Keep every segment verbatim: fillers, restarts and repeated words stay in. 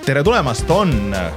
tere tulemast, on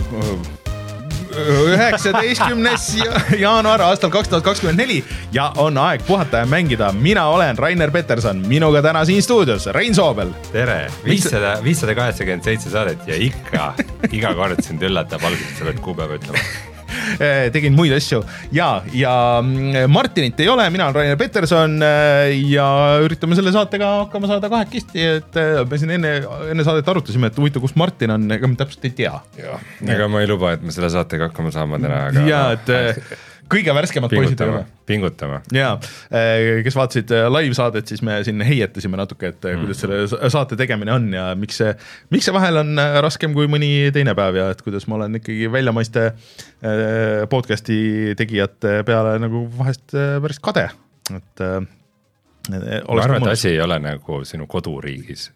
üheksateistkümnes jaanuar aastal kaks tuhat kakskümmend neli ja on aeg puhata ja mängida. Mina olen Rainer Peterson, minuga täna siin stuudios Rein Soobel. Tere, viissada kaheksakümmend seitse saadet ja ikka iga kord sind üllatab alguses, sa pead kuupäeva ütlema. Tegin muid asju ja, ja Martinit ei ole, mina olen Rainer Peterson ja üritame selle saatega hakkama saada kahekesti, et me siin enne, enne saadet arutasime, et huvitav, kus Martin on, ega me täpselt ei tea. Ja, ega ma ei luba, et me selle saatega hakkama saama täna, aga ja, et kõige värskemad poisid pingutama, pingutama. Ja, kes vaatasid live saadet, siis me siin heietasime natuke, et mm. kuidas selle saate tegemine on ja miks see, miks see vahel on raskem kui mõni teine päev ja et kuidas ma olen ikkagi väljamaiste podcasti tegijate peale nagu vahest päris kade. Et, ma arvan, et asi ei ole nagu sinu koduriigis.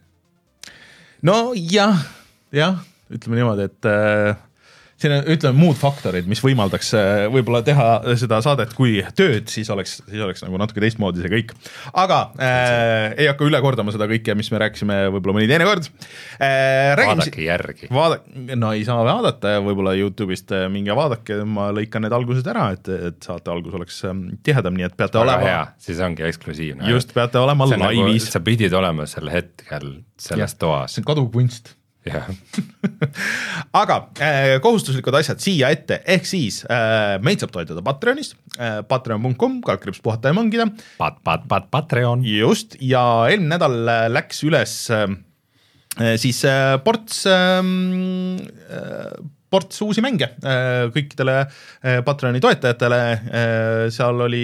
No jah, jah, ütleme niimoodi, et siin on, ütleme, muud faktorid, mis võimaldaks võib-olla teha seda saadet kui tööd, siis oleks, siis oleks nagu natuke teistmoodi see kõik. Aga äh, ei hakka üle kordama seda kõike, mis me rääkisime võib-olla mõni teine kord. Äh, vaadake järgi. Vaada, no ei saa vaadata ja võib-olla YouTube'ist mingi vaadake, ma lõikan need algused ära, et, et saate algus oleks tihedam, nii et peate aga olema. Hea, siis ongi eksklusiivne. Just, peate olema laivis. Nagu, sa pidid olema sel hetkel selles ja, toas. See on kaduv kunst. Yeah. aga äh, kohustuslikud asjad siia ette, ehk siis äh, meid saab toetada Patreonis, äh, patreon punkt com, kalkriips puhata ja mangida. Pat, pat, pat, Patreon. Just, ja eelmine nädal läks üles äh, siis äh, ports, äh, ports uusi mänge äh, kõikidele äh, Patreoni toetajatele, äh, seal oli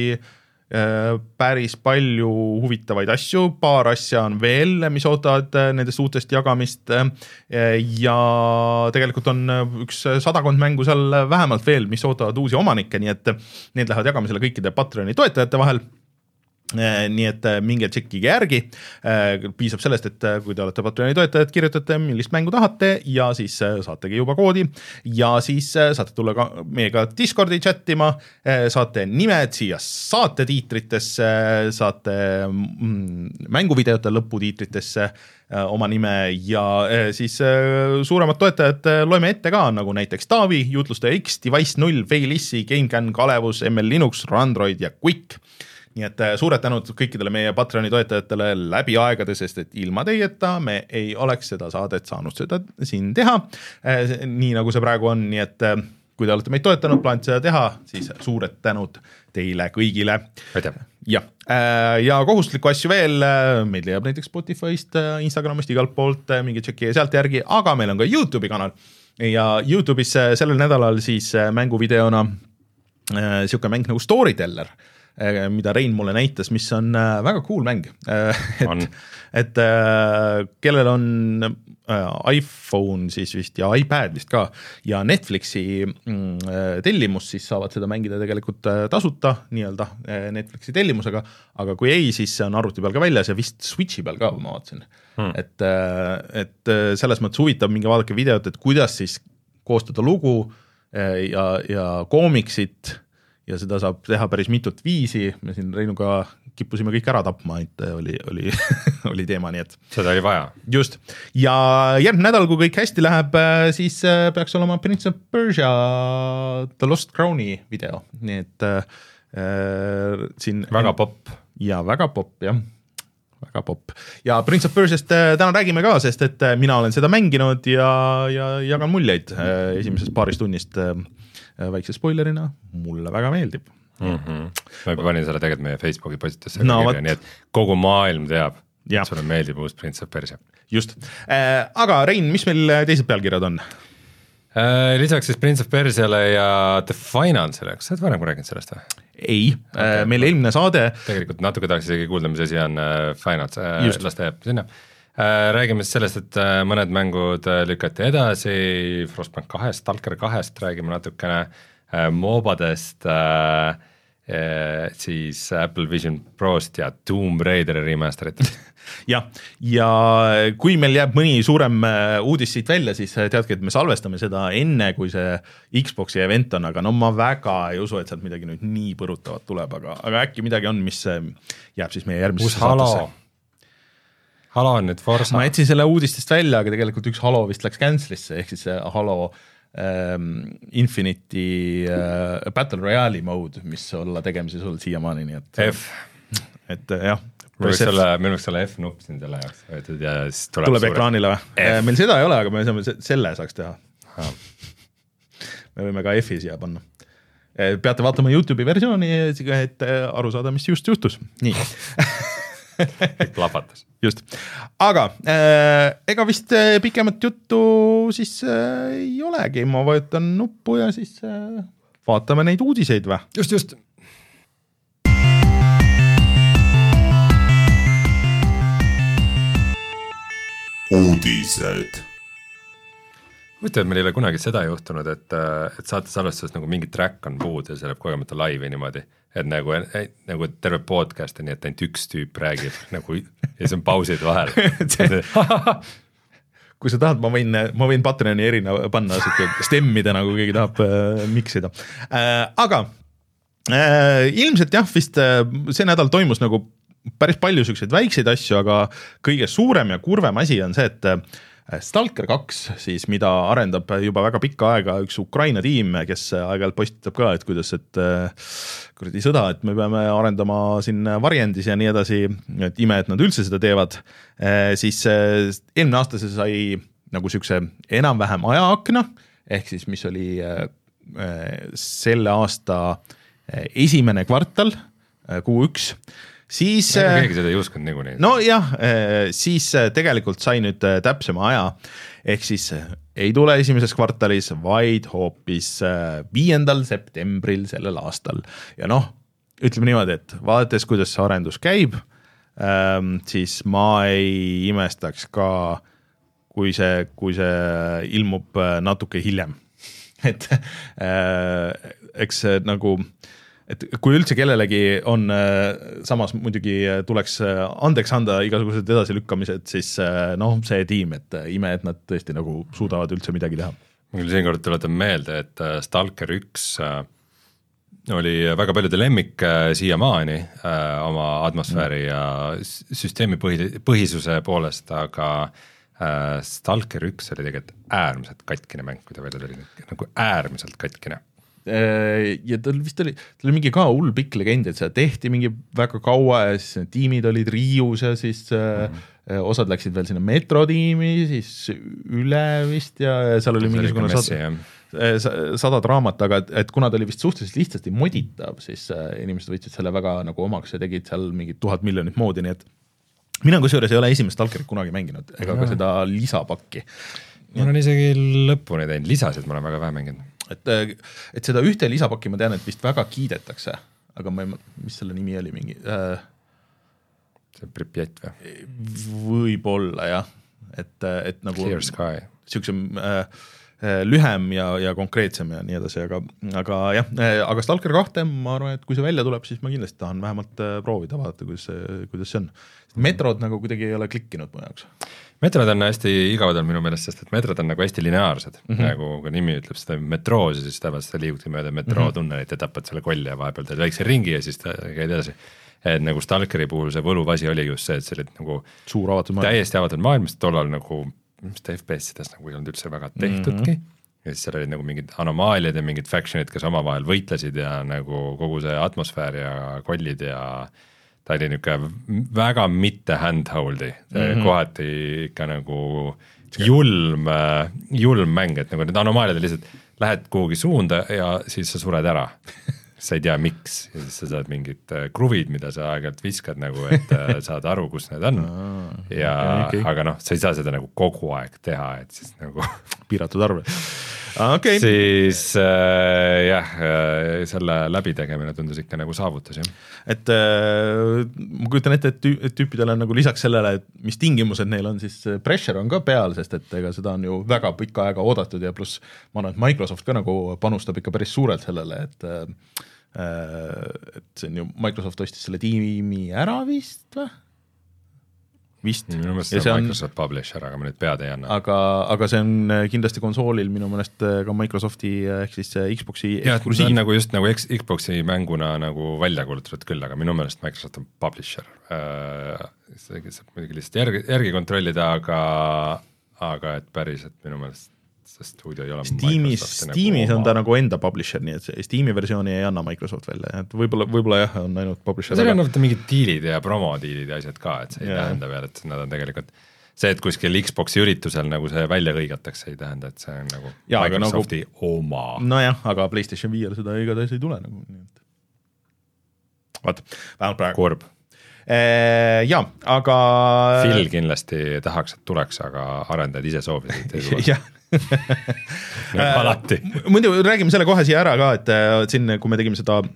päris palju huvitavaid asju, paar asja on veel, mis ootavad nendest uutest jagamist ja tegelikult on üks sadakond mängu seal vähemalt veel, mis ootavad uusi omanikke, nii et need lähevad jagamisele kõikide Patreoni toetajate vahel. Nii et minge tšekkige järgi, piisab sellest, et kui te olete Patreoni toetajad, kirjutate, millist mängu tahate ja siis saategi juba koodi ja siis saate tulla ka meiega Discordi chattima, saate nimed siia saate tiitritesse, saate mänguvideote lõputiitritesse oma nime ja siis suuremad toetajad loeme ette ka, nagu näiteks Taavi, Jutlustaja X, Device null, Failissi, GameCAN, Kalevus, M L Linux, Randroid ja Quick. Nii et suured tänud kõikidele meie Patreoni toetajatele läbi aegade, sest et ilma teieta me ei oleks seda saadet saanud seda siin teha, nii nagu see praegu on, nii et kui te olete meid toetanud, plaanite seda teha, siis suured tänud teile kõigile. Aitäh. Ja, ja kohustuslikku asju veel, meid leiab näiteks Spotify'st, Instagramist, igalt poolt, mingi tšeki sealt järgi, aga meil on ka YouTube'i kanal ja YouTube'is sellel nädalal siis mänguvideona siuke mäng nagu Storyteller, mida Rein mulle näitas, mis on väga cool mäng. Et, on. et kellel on iPhone siis vist ja iPad vist ka ja Netflixi tellimus, siis saavad seda mängida tegelikult tasuta nii-öelda Netflixi tellimusega, aga kui ei, siis see on arvuti peal ka väljas ja vist Switchi peal ka, ma vaatasin. Hmm. Et, et selles mõttes huvitav mingi vaadake videot, et kuidas siis koostada lugu ja, ja koomiksit ja seda saab teha päris mitut viisi, me siin Reinuga kippusime kõik ära tapma, et oli, oli, oli teema, nii et seda oli vaja. Just, ja järgmine nädal, kui kõik hästi läheb, siis peaks olema Prince of Persia The Lost Crown'i video, nii et äh, siin väga popp. Ja väga popp, jah, väga popp. Ja Prince of Persiast täna räägime ka, sest et mina olen seda mänginud ja, ja jagan muljeid esimesest paarist tunnist väikse spoilerina, mulle väga meeldib. Mm-hmm. Ma panin selle tegelikult meie Facebooki postitesse no, kirja, nii et kogu maailm teab, ja. et sulle meeldib uus Prince of Persia. Just. Äh, aga Rein, mis meil teised pealkirjad on? Äh, lisaks siis Prince of Persiale ja The Financiale, kas sa oled varem rääkinud sellest või? Ei, okay. äh, meil eelmine saade tegelikult natuke tahaks isegi kuulda, mis asi on äh, Finance, äh, las ta jääb sinna. Räägime sellest, et mõned mängud lükati edasi, Frostpunk kahest, Stalker kahest räägime natukene, Mobadest, siis Apple Vision Prost ja Tomb Raideri remasterit. ja, ja kui meil jääb mõni suurem uudis siit välja, siis teadki, et me salvestame seda enne, kui see Xboxi event on, aga no ma väga ei usu, et sealt midagi nüüd nii põrutavat tuleb, aga, aga äkki midagi on, mis jääb siis meie järgmisesse saatesse. Halo on nüüd Forza. ma jätsin selle uudistest välja, aga tegelikult üks Halo vist läks cancelisse, ehk siis see Halo ähm, Infinity äh, Battle Royale'i mode, mis olla tegemises olnud siiamaani, nii et F. et jah. Meil võiks olla, meil võiks olla F-nupp siin selle jaoks, ja siis tuleb, tuleb ekraanile või? Meil seda ei ole, aga me saame selle saaks teha. Ha. Me võime ka F-i siia panna. Peate vaatama YouTube'i versiooni, et aru saada, mis just juhtus. Nii. Plahvatas. Just. Aga äh, ega vist pikemat juttu siis äh, ei olegi. Ma vajutan nuppu ja siis äh, vaatame neid uudiseid või? Just, just. Uudised. Võite, et meil ei ole kunagi seda juhtunud, et, et saate salvestuses nagu mingi track on puud ja see läheb kogemata laivi niimoodi, et nagu, nagu terve podcast on nii, et ainult üks tüüp räägib nagu, ja see on pausid vahel. Kui sa tahad, ma võin, ma võin Patreoni erina panna stemmida, nagu keegi tahab äh, miksida. Äh, aga äh, ilmselt jah, vist äh, see nädal toimus nagu päris palju selliseid väikseid asju, aga kõige suurem ja kurvem asi on see, et Stalker kaks, siis mida arendab juba väga pikka aega üks Ukraina tiim, kes aeg-ajalt postitab ka, et kuidas, et kuradi sõda, et me peame arendama siin varjendis ja nii edasi, et ime, et nad üldse seda teevad, siis eelmine aasta see sai nagu siukse enam-vähem ajaakna, ehk siis mis oli selle aasta esimene kvartal, kuu üks, siis keegi seda ei uskunud niikuinii. No jah, siis tegelikult sai nüüd täpsema aja, ehk siis ei tule esimeses kvartalis, vaid hoopis viiendal septembril sellel aastal. Ja noh, ütleme niimoodi, et vaadates, kuidas see arendus käib, siis ma ei imestaks ka, kui see, kui see ilmub natuke hiljem. Et eks nagu... et kui üldse kellelegi on samas muidugi tuleks andeks anda igasugused edasilükkamised, siis noh, see tiim, et ime, et nad tõesti nagu suudavad üldse midagi teha. Ma küll siin kord tuletan meelde, et Stalker üks oli väga paljude lemmik siiamaani oma atmosfääri ja süsteemi põhisuse poolest, aga Stalker üks oli tegelikult äärmiselt katkine mäng, kui ta välja tuli, nagu äärmiselt katkine. Ja tal vist oli, tal oli mingi ka hull pikk legend, et seda tehti mingi väga kaua ja siis tiimid olid riius ja siis mm-hmm. osad läksid veel sinna metrotiimi, siis üle vist ja seal oli mingisugune sada, sada draamat, aga et kuna ta oli vist suhteliselt lihtsasti moditav, siis inimesed võtsid selle väga nagu omaks ja tegid seal mingi tuhat miljonit moodi, nii et mina kusjuures ei ole esimest Stalkerit kunagi mänginud, ega ka seda lisapakki. Ma olen isegi lõpuni teinud, lisasid ma olen väga vähe mänginud. Et, et seda ühte lisapakki ma tean, et vist väga kiidetakse, aga ma ei, mis selle nimi oli mingi äh, see Pripjat või? Võib-olla jah, et, et nagu Clear Sky siukse äh, lühem ja, ja konkreetsem ja nii edasi, aga, aga jah, aga Stalker kahte ma arvan, et kui see välja tuleb, siis ma kindlasti tahan vähemalt proovida vaadata, kuidas see, kuidas see on. Metrod nagu kuidagi ei ole klikkinud mu jaoks. Metrod on hästi igavadel minu meelest, sest et metrod on nagu hästi lineaarsed, mm -hmm. nagu kui nimi ütleb seda metroos ja siis tavaliselt seda liigutki mööda metrootunnelit ja tapad selle kolli ja vahepeal teed väikse ringi ja siis käid edasi. Et nagu Stalkeri puhul see võluvasi oli just see, et see oli nagu suur avatud maailm. Täiesti avatud maailm, sest tollal nagu mis ta F P S-ides nagu ei olnud üldse väga tehtudki mm -hmm. ja siis seal olid nagu mingid anomaaliad ja mingid factionid, kes omavahel võitlesid ja nagu kogu see atmosfäär ja kollid ja ta oli niisugune väga mitte handholdi, mm -hmm. kohati ikka nagu julm, julm mäng, et nagu need anomaaliad lihtsalt lähed kuhugi suunda ja siis sa sured ära. Sa ei tea miks ja siis sa saad mingid kruvid, mida sa aeg-ajalt viskad nagu, et saad aru, kus need on. Ja, okay, okay. Aga noh, sa ei saa seda nagu kogu aeg teha, et siis nagu piiratud arve. Okay. Siis äh, jah, selle läbitegemine tundus ikka nagu saavutus, jah. Et äh, ma kujutan ette, et, tüü, et tüüpidel on nagu lisaks sellele, et mis tingimused neil on, siis pressure on ka peal, sest et ega seda on ju väga pikka aega oodatud ja pluss ma arvan, et Microsoft ka nagu panustab ikka päris suurelt sellele, et äh, et see on ju, Microsoft ostis selle tiimi ära vist või? vist. minu meelest see on Microsoft Publisher, aga ma nüüd pead ei anna. Aga, aga see on kindlasti konsoolil minu meelest ka Microsofti ehk siis Xboxi ja, eksklusiiv. Ja, nagu just nagu Xboxi mänguna nagu välja kuulutatud küll, aga minu meelest Microsoft on Publisher. See saab muidugi lihtsalt järgi, järgi kontrollida, aga, aga et päris, et minu meelest see stuudio ei ole Steamis, Steamis nagu on ta nagu enda publisher, nii et Steam'i versiooni ei anna Microsoft välja, et võib-olla, võib-olla jah, on ainult publisher. See on aga... mingid diilid ja promodiilid ja asjad ka, et see ei yeah. tähenda veel, et nad on tegelikult see, et kuskil Xboxi üritusel nagu see välja hõigatakse, ei tähenda, et see on nagu ja, Microsofti nagu... oma. Nojah, aga PlayStation viiel seda igatahes ei tule nagu. Vaat, vähemalt praegu. Kurb. Jaa, aga... Phil kindlasti tahaks, et tuleks, aga arendajad ise soovisid ei tule. Jah. alati. Muidu räägime selle kohe siia ära ka, et siin, kui me tegime seda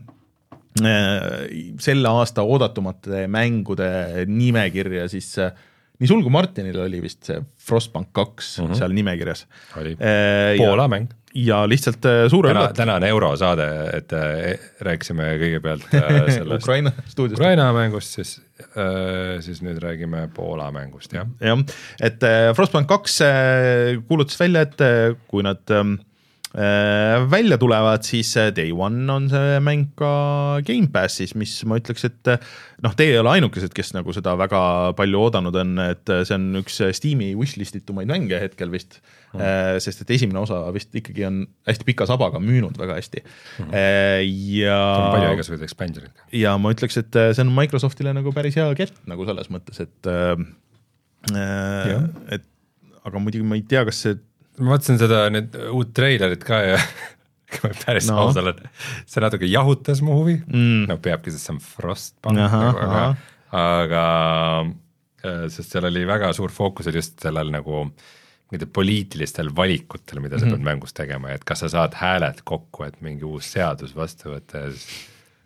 selle aasta oodatumate mängude nimekirja, siis nii sul kui Martinil oli vist see Frostpunk kaks mm -hmm. seal nimekirjas. Oli. Poola ja, mäng. Ja lihtsalt suure täna, täna on eurosaade, et rääkisime kõigepealt sellest Ukraina stuudiost. Ukraina mängust, siis, siis nüüd räägime Poola mängust, jah. Jah, et Frostpunk kaks kuulutas välja, et kui nad välja tulevad, siis Day One on see mäng ka Game Passis, mis ma ütleks, et noh, teie ei ole ainukesed, kes nagu seda väga palju oodanud on, et see on üks Steam'i wishlistitumaid mänge hetkel vist, mm. sest et esimene osa vist ikkagi on hästi pika sabaga müünud väga hästi. Mm. Ja, on palju igasugused expansionid. Ja ma ütleks, et see on Microsoftile nagu päris hea kett nagu selles mõttes, et, äh, et aga muidugi ma ei tea, kas see ma vaatasin seda nüüd uut treilerit ka ja päris no. ausal, et see natuke jahutas mu huvi, mm. no peabki, sest see on Frostpunk, aga, aga sest seal oli väga suur fookus just sellel nagu mingite poliitilistel valikutel, mida sa mm -hmm. pead mängus tegema, et kas sa saad hääled kokku, et mingi uus seadus vastu võtta ja siis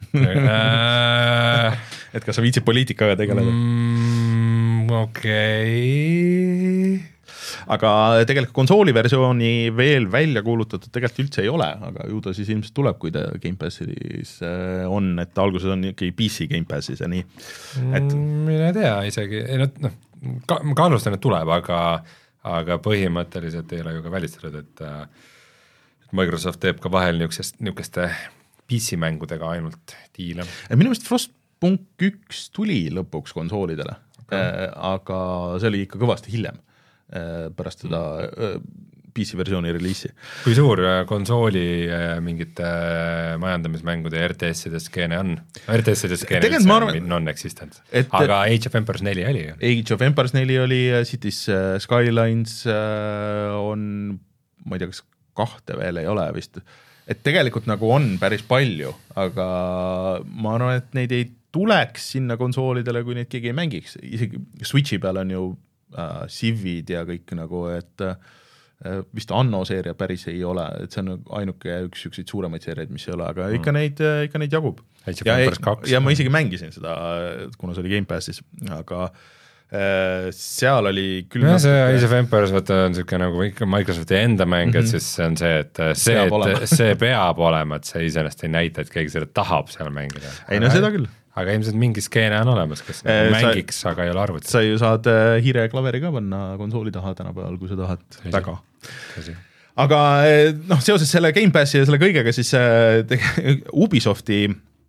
äh, et kas sa viitsid poliitikaga tegeleda mm,? Okei okay. Aga tegelikult konsooli versiooni veel välja kuulutatud tegelikult üldse ei ole, aga ju ta siis ilmselt tuleb, kui ta Game Passis on, et alguses on ikkagi P C Game Passis ja nii. Et... Mine tea isegi, no, no, ka, ma kaalustan, et tuleb, aga, aga põhimõtteliselt ei ole ju ka välistatud, et, et Microsoft teeb ka vahel niisugeste P C-mängudega ainult diile. Minu meelest Frostpunk üks tuli lõpuks konsoolidele, okay. aga see oli ikka kõvasti hiljem pärast seda P C-versiooni reliisi. Kui suur konsooli mingite majandamismängude R T S-ide skeene on? R T S-ide skeene on non-existent, aga Age of Empires neli oli ju. Age of Empires neli oli, Cities Skylines on, ma ei tea, kas kahte veel ei ole vist, et tegelikult nagu on päris palju, aga ma arvan, et neid ei tuleks sinna konsoolidele, kui neid keegi ei mängiks, isegi Switchi peal on ju Uh, Civid ja kõik nagu, et uh, vist Anno seeria päris ei ole, et see on ainuke üks üksid suuremaid seeriaid, mis ei ole, aga ikka mm. neid, ikka neid jagub. Ja, ja ma isegi mängisin seda, kuna see oli Game Passis, aga uh, seal oli küll... Ja see Age of Empires võtta on niisugune nagu ikka Microsofti enda mäng, et mm -hmm. siis see on see, et see, et see peab olema, et see iseenesest ei näita, et keegi seda tahab seal mängida. Ei no seda küll. Aga ilmselt mingi skeene on olemas, kes äh, mängiks, sa, aga ei ole arvutis. Sa ju saad äh, hiire ja klaveri ka panna konsooli taha tänapäeval, kui sa tahad Tõsi. väga. Tõsi. Aga noh, seoses selle Game Passi ja selle kõigega, siis äh, Ubisofti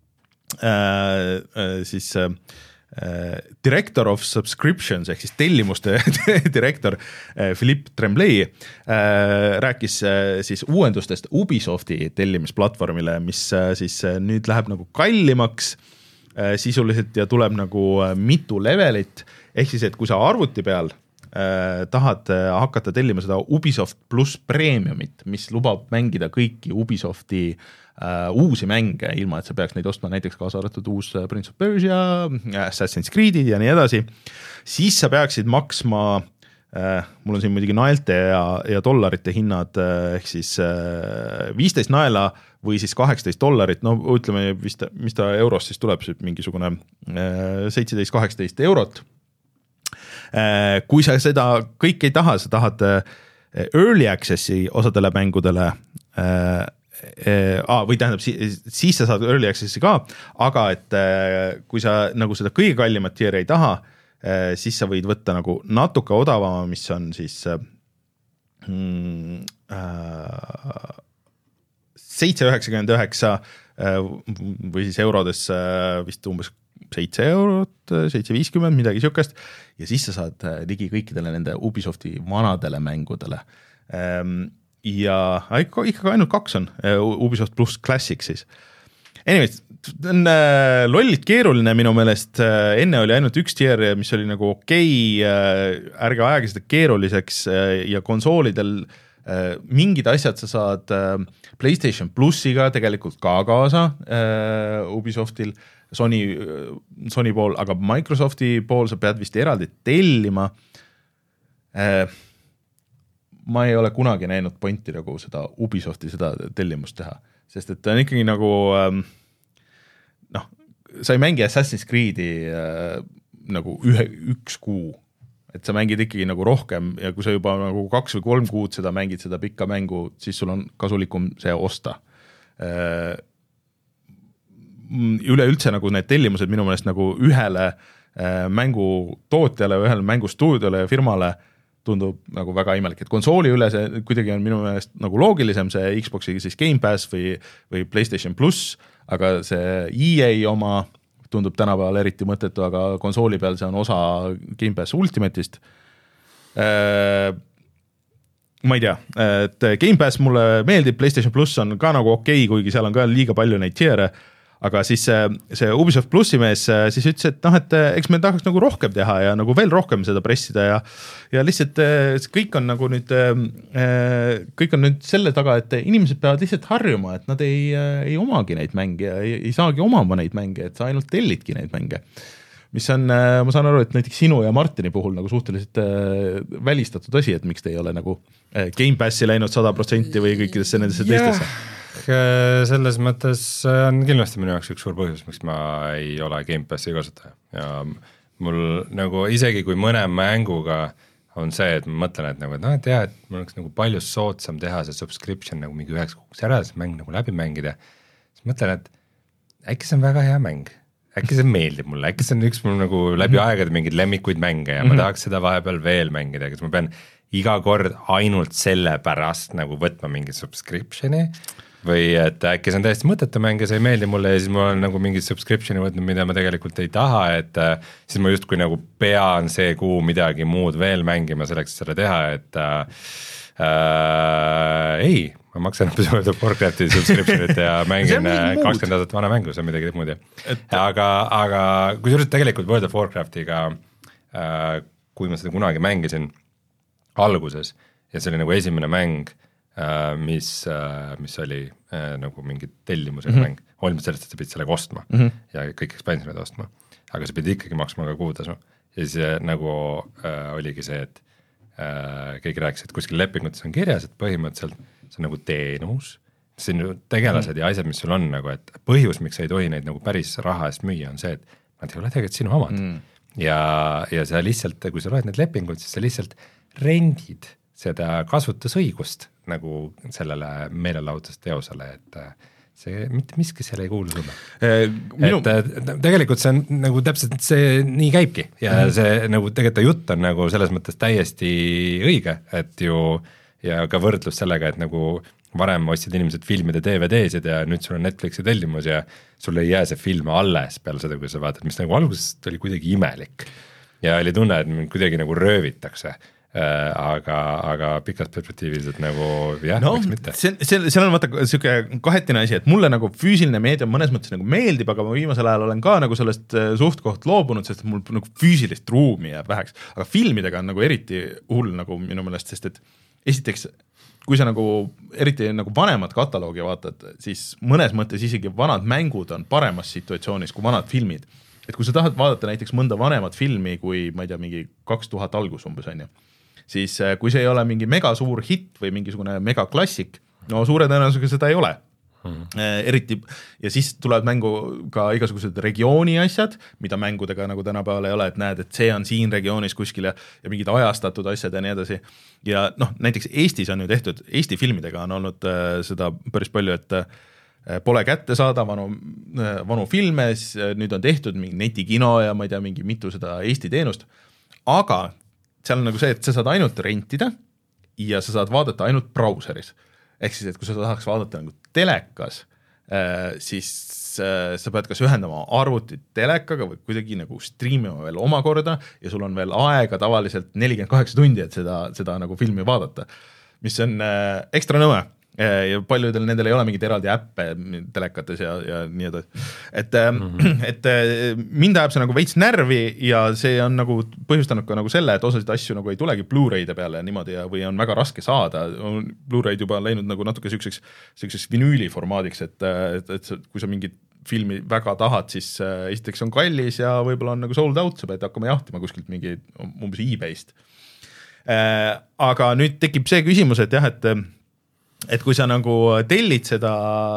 äh, siis äh, Director of Subscriptions ehk siis tellimuste direktor äh, Philippe Tremblay äh, rääkis äh, siis uuendustest Ubisofti tellimisplatvormile, mis äh, siis äh, nüüd läheb nagu kallimaks sisuliselt ja tuleb nagu mitu levelit, ehk siis, et kui sa arvuti peal äh, tahad hakata tellima seda Ubisoft pluss premiumit, mis lubab mängida kõiki Ubisofti äh, uusi mänge, ilma et sa peaks neid ostma, näiteks kaasa arvatud uus Prince of Persia, Assassin's Creed'id ja nii edasi, siis sa peaksid maksma äh, mul on siin muidugi naelte ja, ja dollarite hinnad äh, ehk siis äh, viisteist naela või siis kaheksateist dollarit, no ütleme, mis ta, mis ta eurost siis tuleb, mingisugune seitseteist kaheksateist eurot. Kui sa seda kõik ei taha, sa tahad early access'i osadele mängudele, või tähendab, siis sa saad early access'i ka, aga et kui sa nagu seda kõige kallimat tieri ei taha, siis sa võid võtta nagu natuke odavama, mis on siis mm, äh, seitse üheksakümmend üheksa või siis eurodes vist umbes seitse eurot, seitse viiskümmend, midagi siukest, ja siis sa saad ligi kõikidele nende Ubisofti vanadele mängudele. Ja ikka, ikka ainult kaks on, Ubisoft pluss Classic siis. Anyways, on lollit keeruline minu meelest, enne oli ainult üks tier, mis oli nagu okei, ärge ajage seda keeruliseks ja konsoolidel mingid asjad sa saad PlayStation plussiga tegelikult ka kaasa Ubisoftil, Sony, Sony pool, aga Microsofti pool sa pead vist eraldi tellima. Ma ei ole kunagi näinud pointi nagu seda Ubisofti seda tellimust teha, sest et on ikkagi nagu noh, sa ei mängi Assassin's Creed'i nagu ühe, üks kuu, et sa mängid ikkagi nagu rohkem ja kui sa juba nagu kaks või kolm kuud seda mängid, seda pikka mängu, siis sul on kasulikum see osta. Üleüldse nagu need tellimused minu meelest nagu ühele mängu tootjale, ühele mängustuudiole ja firmale tundub nagu väga imelik, et konsooli üle see kuidagi on minu meelest nagu loogilisem, see Xboxi siis Game Pass või, või PlayStation Plus, aga see E A oma tundub tänapäeval eriti mõttetu, aga konsooli peal see on osa Game Pass Ultimate'ist. Ma ei tea, et Game Pass mulle meeldib, PlayStation Plus on ka nagu okei, kuigi seal on ka liiga palju neid tiere, aga siis see Ubisoft Plussi mees siis ütles, et noh, et eks me tahaks nagu rohkem teha ja nagu veel rohkem seda pressida ja, ja lihtsalt kõik on nagu nüüd, kõik on nüüd selle taga, et inimesed peavad lihtsalt harjuma, et nad ei, ei omagi neid mänge ja ei, ei saagi omama neid mänge, et sa ainult tellidki neid mänge. Mis on, ma saan aru, et näiteks sinu ja Martini puhul nagu suhteliselt välistatud asi, et miks te ei ole nagu Game Passi läinud sada protsenti või kõikidesse nendesse teistesse. Selles mõttes on kindlasti minu jaoks üks suur põhjus, miks ma ei ole Game Passi kasutaja ja mul nagu isegi kui mõne mänguga on see, et ma mõtlen, et nagu, et noh, et jah, et mul oleks nagu palju soodsam teha see subscription nagu mingi üheks kuuks ära, see mäng nagu läbi mängida, siis mõtlen, et äkki see on väga hea mäng, äkki see meeldib mulle, äkki see on üks mul nagu läbi aegade mingeid lemmikuid mänge ja mm-hmm. ma tahaks seda vahepeal veel mängida, kas ma pean iga kord ainult selle pärast nagu võtma mingi subscriptioni või et äkki see on täiesti mõttetu mäng ja see ei meeldi mulle ja siis mul on nagu mingi subscriptioni võtnud, mida ma tegelikult ei taha, et äh, siis ma justkui nagu pean see kuu midagi muud veel mängima selleks, et seda teha, et äh, äh, ei, ma maksan World of Warcrafti subscriptionit ja mängin kakskümmend aastat vana mängu, see on midagi muud. Et... Aga, aga kui sa tegelikult World of Warcraftiga, äh, kui ma seda kunagi mängisin alguses ja see oli nagu esimene mäng, mis, mis oli nagu mingi tellimusega mm -hmm. mäng, hoolimata sellest, et sa pidid sellega ostma mm -hmm. ja kõik expansionid ostma, aga sa pidid ikkagi maksma ka kuutasu ja siis nagu äh, oligi see, et äh, keegi rääkis, et kuskil lepingutes on kirjas, et põhimõtteliselt see on nagu teenus, siin tegelased mm -hmm. ja asjad, mis sul on nagu, et põhjus, miks sa ei tohi neid nagu päris raha eest müüa, on see, et nad ei ole tegelikult sinu omad mm -hmm. ja, ja sa lihtsalt, kui sa loed need lepingud, siis sa lihtsalt rendid seda kasutusõigust nagu sellele meelelahutusteosele, et see mitte miski seal ei kuulu sulle eh,. Minu... et tegelikult see on nagu täpselt see nii käibki ja mm -hmm. see nagu tegelikult jutt on nagu selles mõttes täiesti õige, et ju ja ka võrdlus sellega, et nagu varem ostsid inimesed filmide D V D-sid ja nüüd sul on Netflixi tellimus ja sul ei jää see film alles peale seda, kui sa vaatad, mis nagu alguses oli kuidagi imelik ja oli tunne, et mind kuidagi nagu röövitakse. Äh, aga, aga pikas perspektiivis, et nagu jah, no, miks mitte. See, see, seal on vaata siuke kahetine asi, et mulle nagu füüsiline meedia mõnes mõttes nagu meeldib, aga ma viimasel ajal olen ka nagu sellest suht koht loobunud, sest mul nagu füüsilist ruumi jääb väheks, aga filmidega on nagu eriti hull nagu minu meelest, sest et esiteks, kui sa nagu eriti nagu vanemad kataloogi vaatad, siis mõnes mõttes isegi vanad mängud on paremas situatsioonis kui vanad filmid. Et kui sa tahad vaadata näiteks mõnda vanemat filmi, kui ma ei tea, mingi kaks tuhat algus umbes on ju, siis kui see ei ole mingi mega suur hitt või mingisugune mega klassik, no suure tõenäosusega seda ei ole. Hmm. Eriti, ja siis tulevad mängu ka igasugused regiooni asjad, mida mängudega nagu tänapäeval ei ole, et näed, et see on siin regioonis kuskil ja, ja mingid ajastatud asjad ja nii edasi. Ja noh, näiteks Eestis on ju tehtud, Eesti filmidega on olnud äh, seda päris palju, et pole kätte saada vanu, vanu filme, nüüd on tehtud mingi netikino ja ma ei tea, mingi mitu seda Eesti teenust, aga seal on nagu see, et sa saad ainult rentida ja sa saad vaadata ainult brauseris. Ehk siis, et kui sa tahaks vaadata nagu telekas, siis sa pead kas ühendama arvutit telekaga või kuidagi nagu striimima veel omakorda ja sul on veel aega tavaliselt nelikümmend kaheksa tundi, et seda, seda nagu filmi vaadata, mis on ekstra nõme. Ja paljudel nendel ei ole mingit eraldi äppe telekates ja, ja nii edasi. Et, mm-hmm. et mind ajab see nagu veits närvi ja see on nagu põhjustanud ka nagu selle, et osasid asju nagu ei tulegi Blu-ray'de peale niimoodi ja, või on väga raske saada. Blu-ray'd juba läinud nagu natuke selliseks, selliseks vinüüli formaadiks, et, et, et kui sa mingit filmi väga tahad, siis esiteks on kallis ja võib-olla on nagu sold out, sa pead hakkama jahtima kuskilt mingi umbes eBay'st. Aga nüüd tekib see küsimus, et jah, et et kui sa nagu tellid seda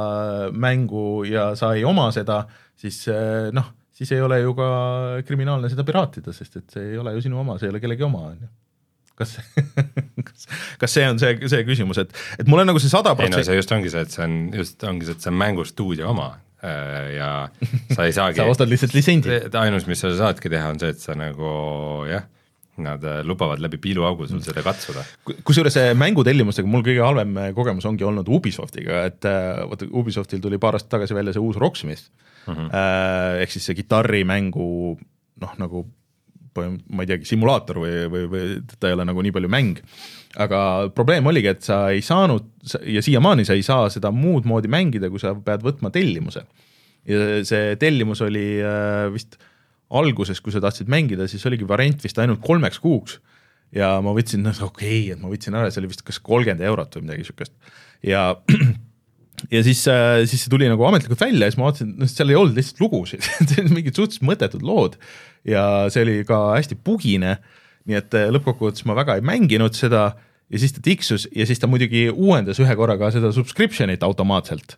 mängu ja sa ei oma seda, siis noh, siis ei ole ju ka kriminaalne seda piraatida, sest et see ei ole ju sinu oma, see ei ole kellegi oma. Kas, kas, kas see on see, see küsimus, et, et mul on nagu see sada protsenti... Ei no see just ongi see, et see on, just ongi see, et see on mängustuudio oma ja sa ei saagi... sa ostad lihtsalt litsendi. Ainus, mis sa saadki teha, on see, et sa nagu jah, nad lubavad läbi piiluaugu sul seda katsuda. Kusjuures mängutellimustega mul kõige halvem kogemus ongi olnud Ubisoftiga, et vaata, Ubisoftil tuli paar aastat tagasi välja see uus Rocksmith, mm-hmm. ehk siis see gitarrimängu, noh nagu, ma ei teagi, simulaator või, või, või ta ei ole nagu nii palju mäng, aga probleem oligi, et sa ei saanud, ja siiamaani sa ei saa seda muud moodi mängida, kui sa pead võtma tellimuse. Ja see tellimus oli vist alguses, kui sa tahtsid mängida, siis oligi variant vist ainult kolmeks kuuks ja ma võtsin, no okei, okay, et ma võtsin ära, see oli vist kas kolmkümmend eurot või midagi sükest ja, ja siis, siis see tuli nagu ametlikult välja ja siis ma vaatasin, no seal ei olnud lihtsalt lugusid, see oli mingid suhteliselt mõttetud lood ja see oli ka hästi bugine, nii et lõppkokkuvõttes ma väga ei mänginud seda ja siis ta tiksus ja siis ta muidugi uuendas ühe korraga seda subscriptionit automaatselt,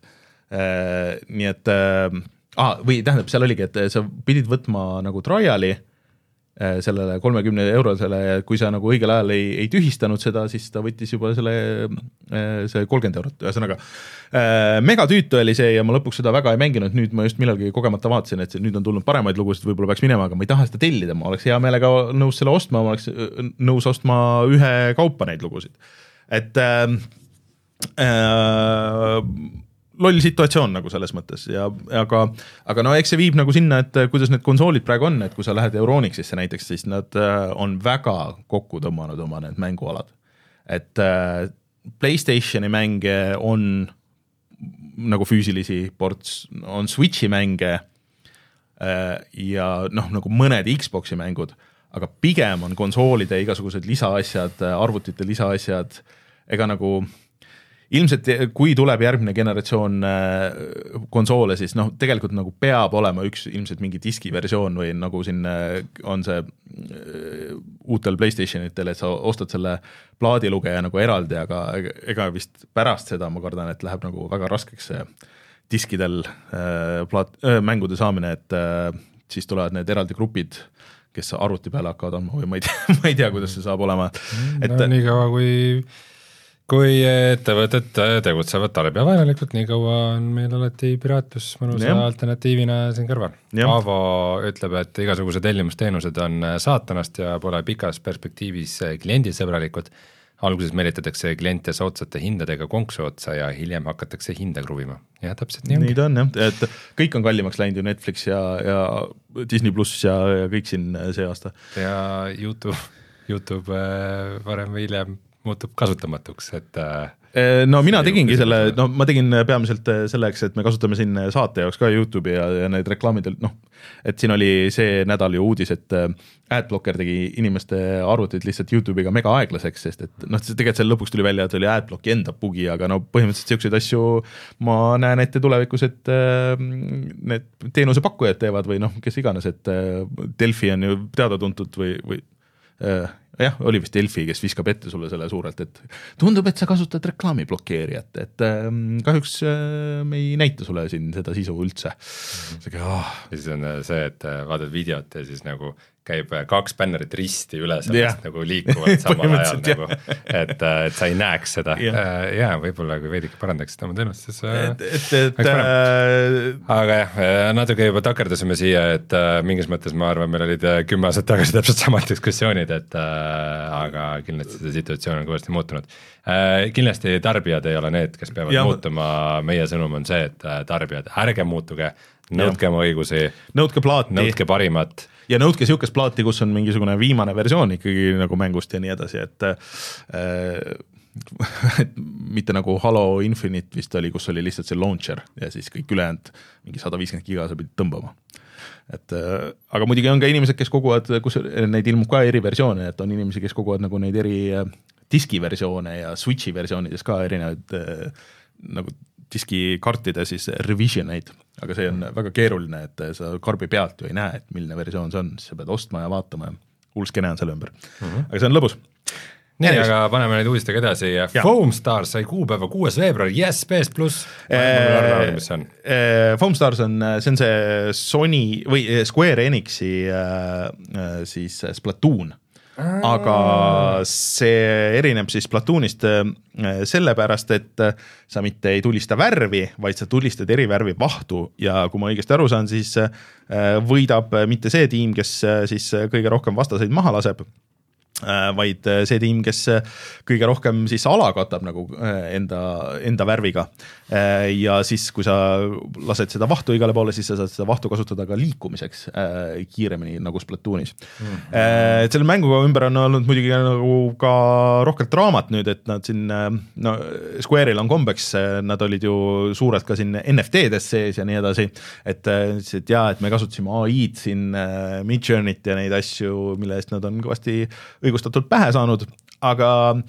nii et Ah, või tähendab, seal oligi, et sa pidid võtma nagu triali sellele kolmekümne eurosele ja kui sa nagu õigel ajal ei, ei tühistanud seda, siis ta võttis juba selle see kolmkümmend eurot. Ühesõnaga, mega tüütu oli see ja ma lõpuks seda väga ei mänginud, nüüd ma just millalgi kogemata vaatasin, et nüüd on tulnud paremaid lugusid, võib-olla peaks minema, aga ma ei taha seda tellida, ma oleks hea meelega nõus selle ostma, ma oleks nõus ostma ühe kaupa neid lugusid. Et äh, äh, loll situatsioon nagu selles mõttes ja aga, aga no eks see viib nagu sinna, et kuidas need konsoolid praegu on, et kui sa lähed Euronixisse näiteks, siis nad on väga kokku tõmmanud oma need mängualad. Et PlayStationi mänge on nagu füüsilisi ports, on Switchi mänge ja noh, nagu mõned Xboxi mängud, aga pigem on konsoolide igasugused lisaasjad, arvutite lisaasjad, ega nagu ilmselt kui tuleb järgmine generatsioon konsoole, siis noh, tegelikult nagu peab olema üks ilmselt mingi diski versioon või nagu siin on see uutel PlayStationitel, et sa ostad selle plaadilugeja nagu eraldi, aga ega vist pärast seda ma kardan, et läheb nagu väga raskeks see diskidel plaat, mängude saamine, et siis tulevad need eraldi grupid, kes arvuti peale hakkavad andma või ma ei tea, ma ei tea, kuidas see saab olema. Et, no nii kaua kui Kui ettevõtted tegutsevad tarbijavaenelikult, nii kaua on meil alati piraatus mõnusa ja. alternatiivina siin kõrval. Aavo ütleb, et igasugused tellimusteenused on saatanast ja pole pikas perspektiivis kliendisõbralikud. Alguses meritatakse kliente soodsate hindadega konksu otsa ja hiljem hakatakse hinda kruvima. Ja täpselt nii ongi. Nii ta on, jah. Et kõik on kallimaks läinud ju Netflix ja, ja Disney plus ja, ja kõik siin see aasta. Ja YouTube, YouTube varem või hiljem muutub kasutamatuks, et no mina tegingi selle, no ma tegin peamiselt selleks, et me kasutame siin saate jaoks ka YouTube'i ja, ja need reklaamid, noh, et siin oli see nädal ju uudis, et Adblocker tegi inimeste arvutid lihtsalt YouTube'iga mega aeglaseks, sest et noh, tegelikult seal lõpuks tuli välja, et oli Adblocki enda bugi, aga no põhimõtteliselt selliseid asju ma näen ette tulevikus, et need teenusepakkujad teevad või noh, kes iganes, et Delfi on ju teada-tuntud või, või jah, oli vist Delfi, kes viskab ette sulle selle suurelt, et tundub, et sa kasutad reklaamiblokeerijat, et ähm, kahjuks äh, me ei näita sulle siin seda sisu üldse. Mm-hmm. Oh. Ja siis on see, et vaatad videot ja siis nagu käib kaks bännerit risti üle sellest yeah. nagu liikuvad samal ajal nagu, et, et sa ei näeks seda yeah. ja võib-olla kui veidike parandaks seda oma teenust, siis et, et, et, äh... aga jah, natuke juba takerdasime siia, et äh, mingis mõttes ma arvan, meil olid kümme aastat tagasi täpselt samad diskussioonid, et äh, aga kindlasti see situatsioon on kõvasti muutunud äh,. Kindlasti tarbijad ei ole need, kes peavad ja. muutuma, meie sõnum on see, et tarbijad, ärge muutuge, nõudke oma õigusi, nõudke plaati, nõudke parimat ja nõudke niisugust plaati, kus on mingisugune viimane versioon ikkagi nagu mängust ja nii edasi, et äh, et mitte nagu Halo Infinite vist oli, kus oli lihtsalt see launcher ja siis kõik ülejäänud mingi sada viiskümmend giga sa pidid tõmbama. Et, äh, aga muidugi on ka inimesed, kes koguvad, kus neid ilmub ka eri versioone, et on inimesi, kes koguvad nagu neid eri diski versioone ja Switchi versioonides ka erinevaid äh, nagu diskikartide siis revisioneid, aga see on väga keeruline, et sa karbi pealt ju ei näe, et milline versioon see on, siis sa pead ostma ja vaatama ja hull skene on selle ümber mm. -hmm. Aga see on lõbus. nii, aga paneme neid uudistega edasi ja Foam Stars sai kuupäeva kuues veebruar, yes, P S pluss, mis see on? Foam Stars on, see on see Sony või Square Enixi siis Splatoon, aga see erineb siis Splatoonist sellepärast, et sa mitte ei tulista värvi, vaid sa tulistad eri värvi vahtu ja kui ma õigesti aru saan, siis võidab mitte see tiim, kes siis kõige rohkem vastaseid maha laseb, vaid see tiim, kes kõige rohkem siis ala katab nagu enda, enda värviga. Ja siis, kui sa lased seda vahtu igale poole, siis sa saad seda vahtu kasutada ka liikumiseks kiiremini nagu Splatoonis. Mm-hmm. Selle mänguga ümber on olnud muidugi nagu ka rohkelt raamat nüüd, et nad siin, no Square'il on kombeks, nad olid ju suured ka siin N F T-des sees ja nii edasi, et, et jaa, et me kasutasime A I-d siin Midjourney't ja neid asju, mille eest nad on kõvasti õigustatult pähe saanud, aga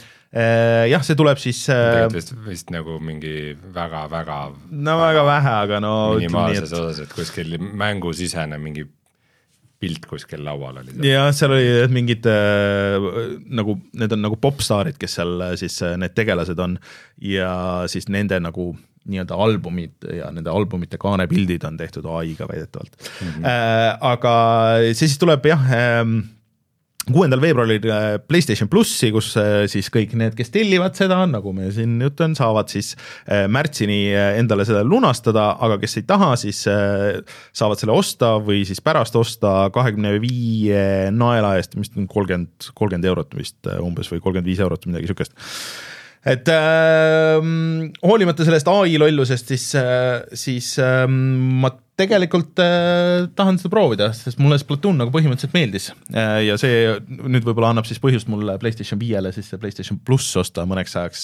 äh, jah, see tuleb siis äh, vist, vist nagu mingi väga-väga no väga vähe, aga no minimaalses osas, et kuskil mängusisene mingi pilt kuskil laual oli. jah, seal oli mingid äh, nagu, need on nagu popstaarid, kes seal siis need tegelased on ja siis nende nagu nii-öelda albumid ja nende albumite kaanepildid on tehtud A I-ga väidetavalt mm-hmm. äh, aga see siis tuleb jah äh, kuuendal veebruaril PlayStation Plussi, kus siis kõik need, kes tellivad seda, nagu me siin ütlen, saavad siis märtsini endale seda lunastada, aga kes ei taha, siis saavad selle osta või siis pärast osta kahekümne viie naela eest, mis on kolmkümmend, kolmkümmend eurot vist umbes või kolmkümmend viis eurot, midagi sükest. Et äh, hoolimata sellest A I lollusest, siis, äh, siis äh, ma tegelikult äh, tahan seda proovida, sest mulle Splatoon nagu põhimõtteliselt meeldis äh, ja see nüüd võib-olla annab siis põhjust mulle PlayStation viiele siis PlayStation Plus osta mõneks ajaks,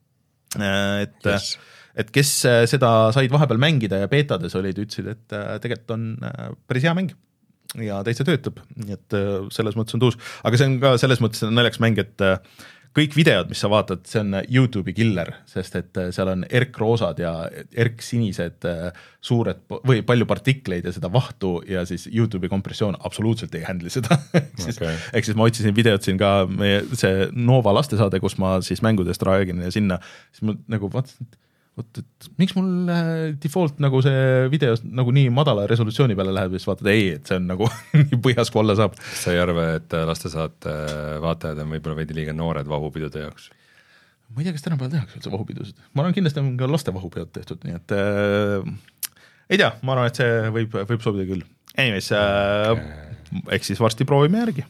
äh, et yes. et kes seda said vahepeal mängida ja beetades olid, ütlesid, et äh, tegelikult on äh, päris hea mäng ja täitsa töötab, nii et äh, selles mõttes on tuus, aga see on ka selles mõttes naljaks mäng, et äh, kõik videod, mis sa vaatad, see on YouTube'i killer, sest et seal on erkroosad ja erksinised suured või palju partikleid ja seda vahtu ja siis YouTube'i kompressioon absoluutselt ei handle seda. Okay. Ehk siis ma otsisin videot siin ka, meie, see Nova lastesaade, kus ma siis mängudest räägin ja sinna, siis ma nagu vaatasin, et, et miks mul default nagu see video nagu nii madala resolutsiooni peale läheb ja siis vaatad, ei, et see on nagu nii põhjas, kui olla saab. Sa ei arva, et lastesaate vaatajad on võib-olla veidi liiga noored vahupidude jaoks? Ma ei tea, kas tänapäeval tehakse üldse vahupidusid. Ma arvan, kindlasti on ka laste vahupidud tehtud, nii et äh, ei tea, ma arvan, et see võib, võib sobida küll. Anyways, äh, okay. Eks siis varsti proovime järgi.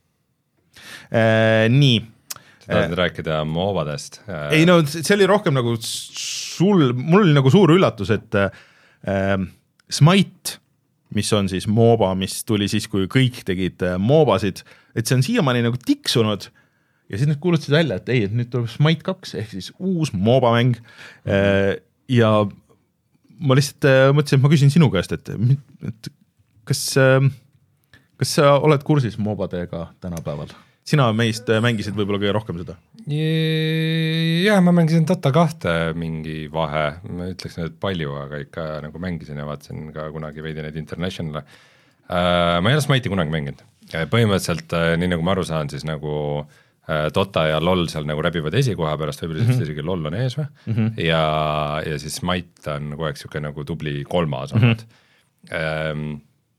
Äh, nii. Sa tahad rääkida moobadest? Ei no, see oli rohkem nagu sul, mul oli nagu suur üllatus, et äh, Smite, mis on siis mooba, mis tuli siis, kui kõik tegid äh, moobasid, et see on siiamaani nagu tiksunud ja siis nüüd kuulutasid välja, et ei, et nüüd tuleb Smite kaks ehk siis uus moobamäng mm-hmm. äh, ja ma lihtsalt äh, mõtlesin, et ma küsin sinu käest, et, et kas, äh, kas sa oled kursis moobadega tänapäeval? Sina meist mängisid võib-olla kõige rohkem seda? Jah, ma mängisin Dota kahte mingi vahe, ma ütleks nüüd palju, aga ikka nagu mängisin ja vaatasin ka kunagi veidi neid Internationale. Ma ei ole Smite'i kunagi mänginud. Põhimõtteliselt, nii nagu ma aru saan, siis nagu Dota ja LOL seal nagu räbivad esikoha pärast, võib-olla mm-hmm. isegi LOL on ees või? Mm-hmm. Ja, ja siis Smite on kogu aeg siuke nagu tubli kolmas olnud. Mm-hmm.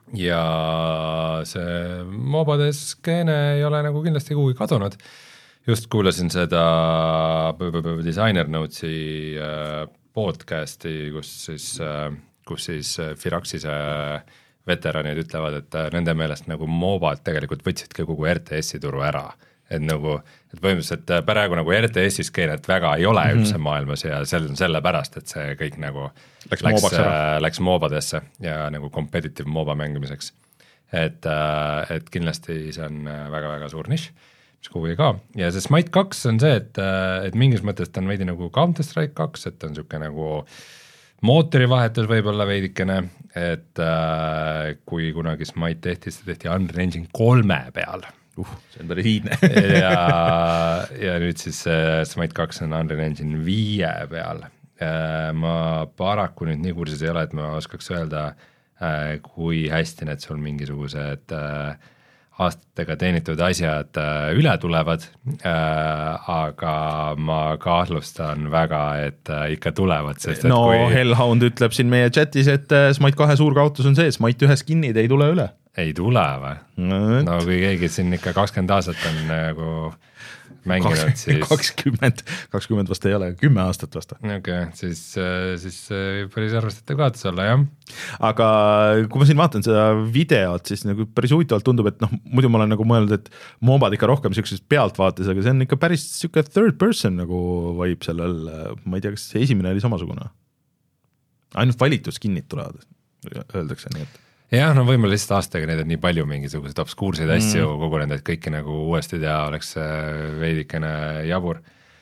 ja see mobade skeene ei ole nagu kindlasti kuhugi kadunud, just kuulasin seda Designer Notesi podcasti, kus siis, kus siis Firaxise veteranid ütlevad, et nende meelest nagu mobad tegelikult võtsidki kogu R T S-i turu ära, et nagu, et põhimõtteliselt praegu nagu R T S-i skeenet väga ei ole mm-hmm. üldse maailmas ja sel on selle pärast, et see kõik nagu läks, läks, läks mobadesse ja nagu competitive moba mängimiseks. Et, et kindlasti see on väga-väga suur nišš, mis kuhugi ka, ja see Smite kaks on see, et, et mingis mõttes ta on veidi nagu Counter-Strike kaks, et on niisugune nagu mootorivahetus võib-olla veidikene, et äh, kui kunagi Smite tehti, see tehti Unreal Engine kolme peal. Uh, see on päris hiidne. ja, ja nüüd siis äh, Smite kaks on Unreal Engine viie peal. Äh, ma paraku nüüd nii kursis ei ole, et ma oskaks öelda, äh, kui hästi need sul mingisugused äh, aastatega teenitud asjad äh, üle tulevad, äh, aga ma kahtlustan väga, et äh, ikka tulevad, sest et no kui... Hellhound ütleb siin meie chatis, et äh, Smite kahe suur kaotus on see, et Smite ühe skinnid ei tule üle. Ei tule või? No, no kui keegi siin ikka kakskümmend aastat on nagu mänginud, siis kakskümmend, kakskümmend vast ei ole, kümme aastat vasta. Ok, siis, siis päris arvestatav kaotus olla, jah. Aga kui ma siin vaatan seda videot, siis nagu päris huvitavalt tundub, et noh, muidu ma olen nagu mõelnud, et mobad ikka rohkem sellises pealtvaates, aga see on ikka päris siuke third person nagu vaib sellel, ma ei tea, kas esimene oli samasugune. Ainult valitud skinnid tulevad, öeldakse nii, et jah, no võib-olla lihtsalt aastaga neid on nii palju mingisuguseid obskuurseid asju mm. kogunenud, et kõiki nagu uuesti teha oleks veidikene jabur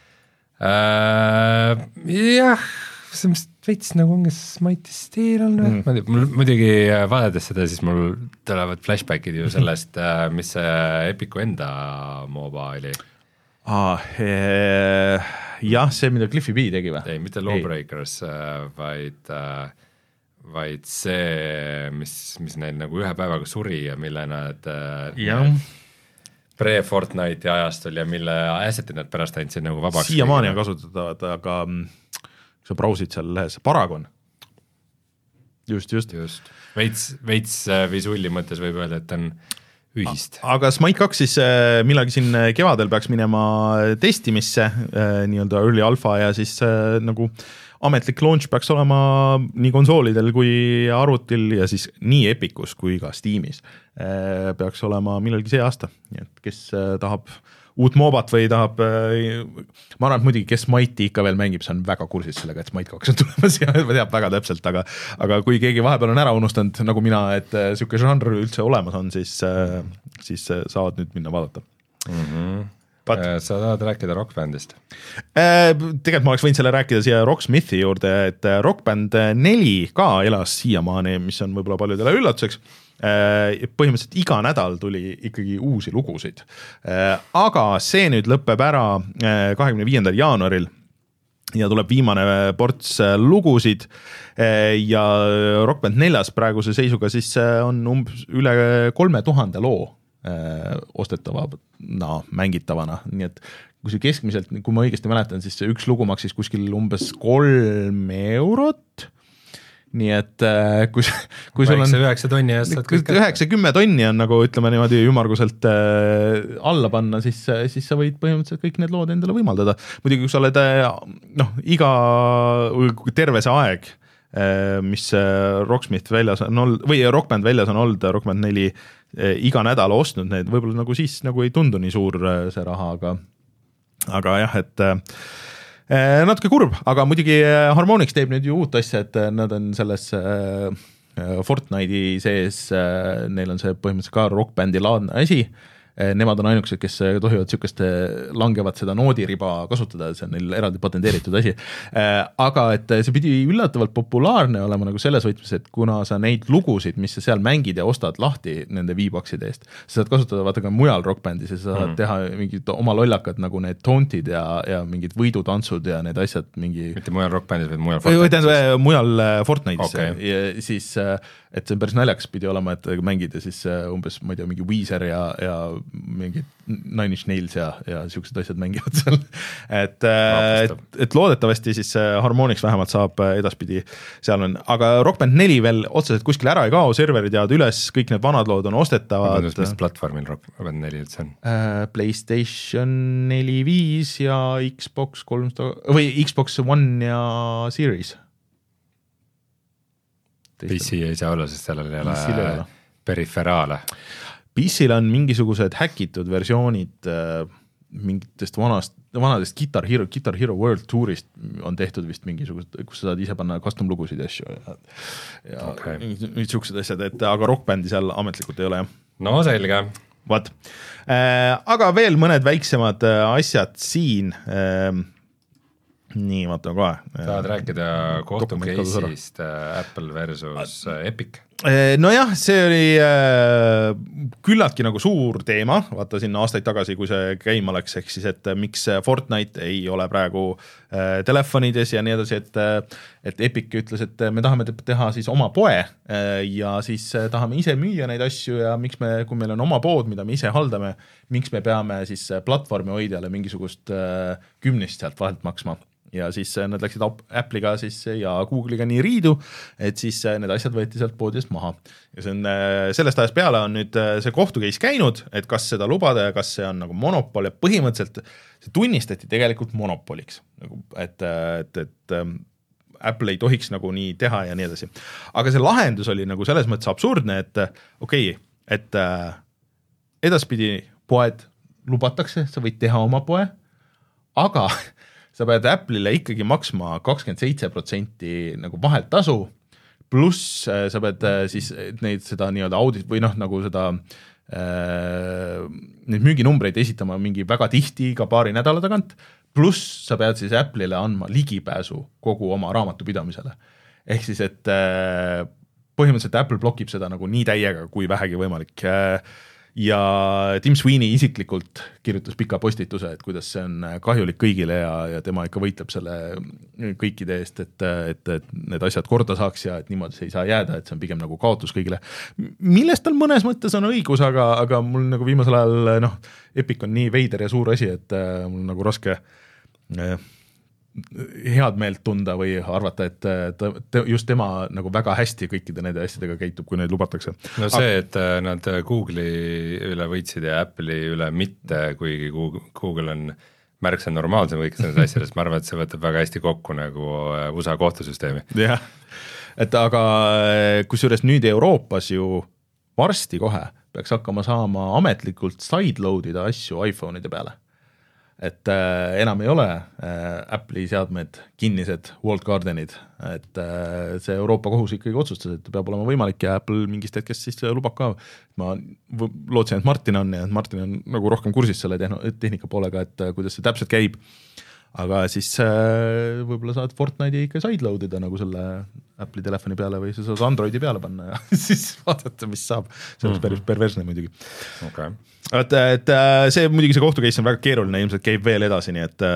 äh,. Jah, see mis veits nagu ongi Smite'i stiil on mm. ma tea, mul muidugi vaadates seda, siis mul tulevad flashbackid ju sellest, mis see Epicu enda moba oli ah, ee, jah, see mida Cliffy B tegi või? Ei, mitte Lawbreakers, vaid äh, vaid see, mis, mis neil nagu ühe päevaga suri ja mille nad pre-Fortnite'i ajastul ja mille assetid nad pärast andsid nagu vabaks. Siiamaani on kasutatavad, aga kui sa brausid seal lehes, Paragon. Just, just. just. Veits, veits visuulli mõttes võib öelda, et on ühist. Aga Smite kaks siis millalgi siin kevadel peaks minema testimisse, nii-öelda early alpha ja siis nagu ametlik launch peaks olema nii konsoolidel kui arvutil ja siis nii Epicus kui ka Steamis peaks olema millalgi see aasta, nii et kes tahab uut mobat või tahab, ma arvan, et muidugi, kes Smite'i ikka veel mängib, see on väga kursis sellega, et Smite kaks on tulemas ja teab väga täpselt, aga, aga kui keegi vahepeal on ära unustanud, nagu mina, et siuke žanr üldse olemas on, siis, siis saavad nüüd minna vaadata. Mm-hmm. But, sa tahad rääkida Rock Bandist? Tegelikult ma oleks võinud selle rääkida siia Rocksmithi juurde, et Rock Band neli ka elas siiamaani, mis on võib-olla paljudele üllatuseks. Põhimõtteliselt iga nädal tuli ikkagi uusi lugusid. Aga see nüüd lõpeb ära kahekümne viiendal jaanuaril ja tuleb viimane ports lugusid ja Rock Band neljas praeguse seisuga siis on umbes üle kolme tuhande loo ostetavana, mängitavana, nii et kui see keskmiselt, kui ma õigesti mäletan, siis see üks lugu maksis kuskil umbes kolm eurot, nii et kui, kui sul on üheksa tonni ja saad kõik üheksa kümme tonni on nagu ütleme niimoodi ümarguselt alla panna, siis, siis sa võid põhimõtteliselt kõik need lood endale võimaldada. Muidugi, kui sa oled noh, iga terve see aeg, mis Rocksmith väljas on olnud, või Rock Band väljas on olnud, Rock Band neli iga nädal ostnud need, võib-olla nagu siis nagu ei tundu nii suur see raha, aga aga jah, et äh, natuke kurb, aga muidugi Harmonix teeb nüüd ju uut asja, et nad on selles äh, Fortnite'i sees, äh, neil on see põhimõtteliselt ka Rock Bandi laadne asi, nemad on ainukesed, kes tohivad sükest langevat seda noodiriba kasutada, see on neil eraldi patenteeritud asi. Aga et see pidi üllatavalt populaarne olema nagu selles võtmes, et kuna sa neid lugusid, mis sa seal mängid ja ostad lahti nende V-boxide eest, sa saad kasutada vaata ka mujal rockbandis ja sa saad mm. teha mingid oma lollakad nagu need tauntid ja, ja mingid võidutantsud ja need asjad mingi... Mitte mujal rockbandis, vaid mujal Fortnite'is. Või, või mujal Fortnite'is okay. Ja siis et see on päris naljakas pidi olema, et mängida siis umbes, ma ei tea, mingi Weezer ja, ja mingi Nine Inch Nails ja, ja siuksed asjad mängivad seal. et, et, et loodetavasti siis Harmonix vähemalt saab edaspidi seal on, aga Rock Band neli veel otseselt kuskil ära ei kao, serverid jäävad üles, kõik need vanad lood on ostetavad. Mis platvormil Rock Band neli üldse on? PlayStation neli, viis ja Xbox kolmsada või Xbox One ja Series. P C ei saa olla, sest sellel ei ole periferaale. P C-l on mingisugused häkitud versioonid äh, mingitest vanast, vanadest Guitar Hero, Guitar Hero World Tourist on tehtud vist mingisugused, kus sa saad ise panna custom lugusid ja asju ja, ja okay. Nüüd siuksed asjad, et aga Rock Bandi seal ametlikult ei ole. No selge. Vaat. Äh, aga veel mõned väiksemad asjad siin äh, nii, vaata kohe. Tahad rääkida kohtu case'ist Apple versus Epic? No jah, see oli äh, küllaltki nagu suur teema, vaata sinna aastaid tagasi, kui see käima läks, ehk siis, et miks Fortnite ei ole praegu äh, telefonides ja nii edasi, et, et Epic ütles, et me tahame teha siis oma poe äh, ja siis tahame ise müüa neid asju ja miks me, kui meil on oma pood, mida me ise haldame, miks me peame siis platvormi hoidjale mingisugust äh, kümnist sealt vahelt maksma. Ja siis nad läksid Apple'iga siis ja Google'iga nii riidu, et siis need asjad võeti sealt poodist maha. Ja see on, sellest ajast peale on nüüd see kohtukeis käinud, et kas seda lubada ja kas see on nagu monopol ja põhimõtteliselt see tunnistati tegelikult monopoliks. Et, et, et Apple ei tohiks nagu nii teha ja nii edasi. Aga see lahendus oli nagu selles mõttes absurdne, et okei, okay, et edaspidi poed lubatakse, sa võid teha oma poe, aga sa pead Apple'ile ikkagi maksma kakskümmend seitse protsenti nagu vahelt tasu, pluss sa pead siis neid seda nii-öelda audit või noh, nagu seda äh, neid müüginumbreid esitama mingi väga tihti ka paari nädala tagant, pluss sa pead siis Apple'ile andma ligipääsu kogu oma raamatupidamisele. Ehk siis, et äh, põhimõtteliselt Apple blokib seda nagu nii täiega kui vähegi võimalik äh, ja Tim Sweeney isiklikult kirjutas pika postituse, et kuidas see on kahjulik kõigile ja, ja tema ikka võitleb selle kõikide eest, et, et, et need asjad korda saaks ja et niimoodi see ei saa jääda, et see on pigem nagu kaotus kõigile. Millest tal mõnes mõttes on õigus, aga, aga mul nagu viimasel ajal, noh, Epic on nii veider ja suur asi, et mul nagu raske eh, head meelt tunda või arvata, et te, te, just tema nagu väga hästi kõikide nende asjadega käitub, kui neid lubatakse. No see, et nad Google'i üle võitsid ja Apple'i üle mitte, kuigi Google on märksa normaalsem kõikidest nendest asjadest, ma arvan, et see võtab väga hästi kokku nagu U S A kohtusüsteemi. Jah, et aga kusjuures nüüd Euroopas ju varsti kohe peaks hakkama saama ametlikult sideloadida asju iPhone'ide peale. Et äh, enam ei ole äh, Apple'i seadmed kinnised walled gardenid, et äh, see Euroopa kohus ikkagi otsustas, et peab olema võimalik ja Apple mingist hetkest siis lubab ka. Ma lootsin, et Martin on ja et Martin on nagu rohkem kursis selle tehnika poolega, et kuidas see täpselt käib. Aga siis äh, võib-olla saad Fortnite'i ikka sideloadida nagu selle Apple'i telefoni peale või sa saad Androidi peale panna ja siis vaadata, mis saab. See oleks päris perversne muidugi. Okay. Et, et see muidugi see kohtukeis on väga keeruline, ilmselt käib veel edasi, nii et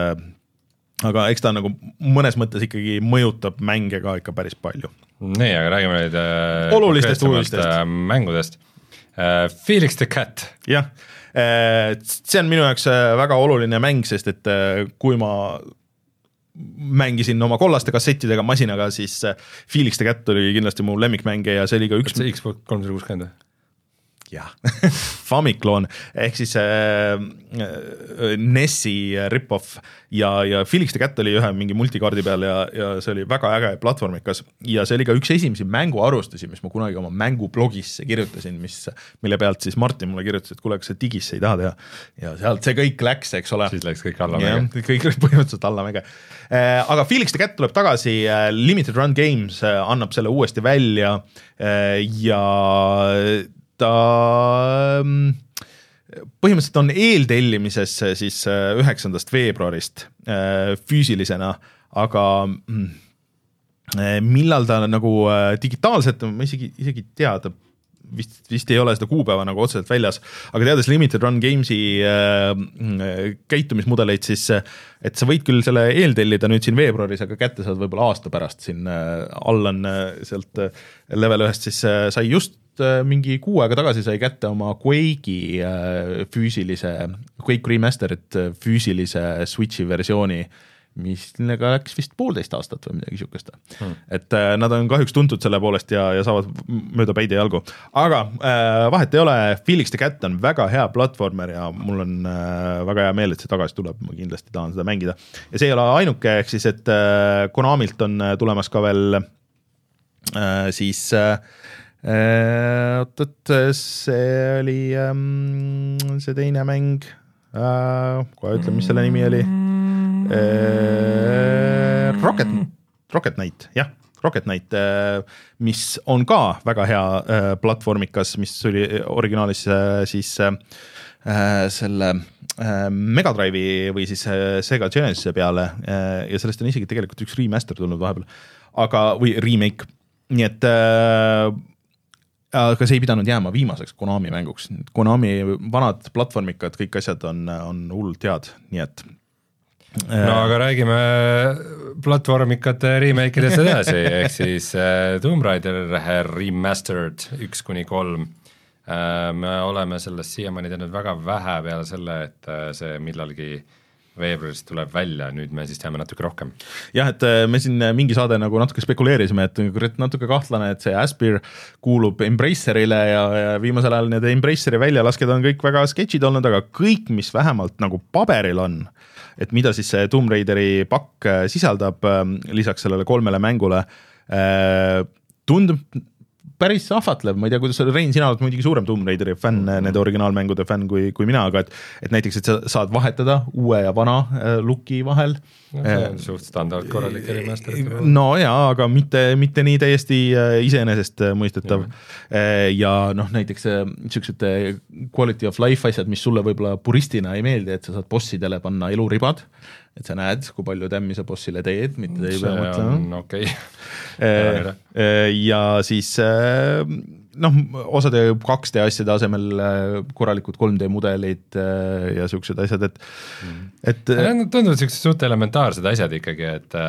aga eks ta nagu mõnes mõttes ikkagi mõjutab mänge ka ikka päris palju. Nii, aga räägime neid olulistest uudistest mängudest. Felix the Cat. Jah, see on minu jaoks väga oluline mäng, sest et kui ma mängisin oma kollaste kassettidega masinaga, siis Felix the Cat oli kindlasti mu lemmikmänge ja see oli ka üks... See Xbox kolmsada kuuskümmend? Jah, Famiclone, ehk siis äh, Nessi rip-off ja, ja Felix the Cat oli ühe mingi multikaardi peal ja, ja see oli väga äge platvormikas ja see oli ka üks esimesi mänguarustusi, mis ma kunagi oma mängublogisse kirjutasin, mis, mille pealt siis Martin mulle kirjutas, et kuule, kas see digisse ei taha teha ja sealt see kõik läks, eks ole. Siis läks kõik alla mäge. Kõik läks põhimõtteliselt alla mäge. Äh, aga Felix the Cat tuleb tagasi, äh, Limited Run Games äh, annab selle uuesti välja äh, ja ta põhimõtteliselt on eeltellimises siis üheksandast veebruarist füüsilisena, aga millal ta nagu digitaalselt, ma isegi, isegi teada, vist, vist ei ole seda kuupäeva nagu otseselt väljas, aga teades Limited Run Gamesi äh, käitumismudeleid, siis et sa võid küll selle eeltellida nüüd siin veebruaris, aga kätte saad võib-olla aasta pärast siin äh, Allan äh, sealt äh, level ühest, siis äh, sai just äh, mingi kuu aega tagasi sai kätte oma Quake'i äh, füüsilise, Quake Remastered äh, füüsilise Switchi versiooni, millega läks vist poolteist aastat või midagi siukest. Hmm. Et äh, nad on kahjuks tuntud selle poolest ja, ja saavad mööda päid ja jalgu. Aga äh, vahet ei ole, Felix the Cat on väga hea platvormer ja mul on äh, väga hea meel, et see tagasi tuleb, ma kindlasti tahan seda mängida. Ja see ei ole ainuke, ehk siis, et äh, Konamilt on tulemas ka veel äh, siis äh, oot, et see oli ähm, see teine mäng, äh, kohe ütle, mis selle nimi oli. Rocket, Rocket Knight, jah, Rocket Knight, mis on ka väga hea platvormikas, mis oli originaalis siis selle Mega Drive'i või siis Sega Genesis'e peale ja sellest on isegi tegelikult üks remaster tulnud vahepeal, aga, või remake, nii et aga see ei pidanud jääma viimaseks Konami mänguks. Konami vanad platvormikad, kõik asjad on, on hullult head, nii et no aga räägime platvormikate remake'idest edasi, ehk siis Tomb Raider Remastered üks kuni kolm. Me oleme sellest siiamaani teinud väga vähe peale selle, et see millalgi veebruaris tuleb välja, nüüd me siis teame natuke rohkem. Jah, et me siin mingi saade nagu natuke spekuleerisime, et natuke kahtlane, et see Aspyr kuulub Embracerile ja, ja viimasel ajal need Embraceri väljalasked on kõik väga sketšid olnud, aga kõik, mis vähemalt nagu paberil on, et mida siis see Tomb Raideri pakk sisaldab lisaks sellele kolmele mängule, tundub päris ahvatlev, ma ei tea, kuidas Rein, sina oled muidugi suurem Tomb Raideri fänn, mm-hmm. nende originaalmängude fänn kui, kui mina, aga et, et näiteks, et sa saad vahetada uue ja vana äh, looki vahel. No, see on suht standard korralik remaster. No jaa, aga mitte, mitte nii täiesti äh, iseenesest äh, mõistetav. Äh, ja noh, näiteks äh, niisugused quality of life asjad, mis sulle võib-olla puristina ei meeldi, et sa saad bossidele panna eluribad, et sa näed, kui palju tämmi sa bossile teed, mitte te ei pea mõtlema. Okay. ja siis noh, osade kaks D asjade asemel korralikud kolm D mudelid ja siuksed asjad, et, mm. et tunduvad siuksed suht elementaarsed asjad ikkagi, et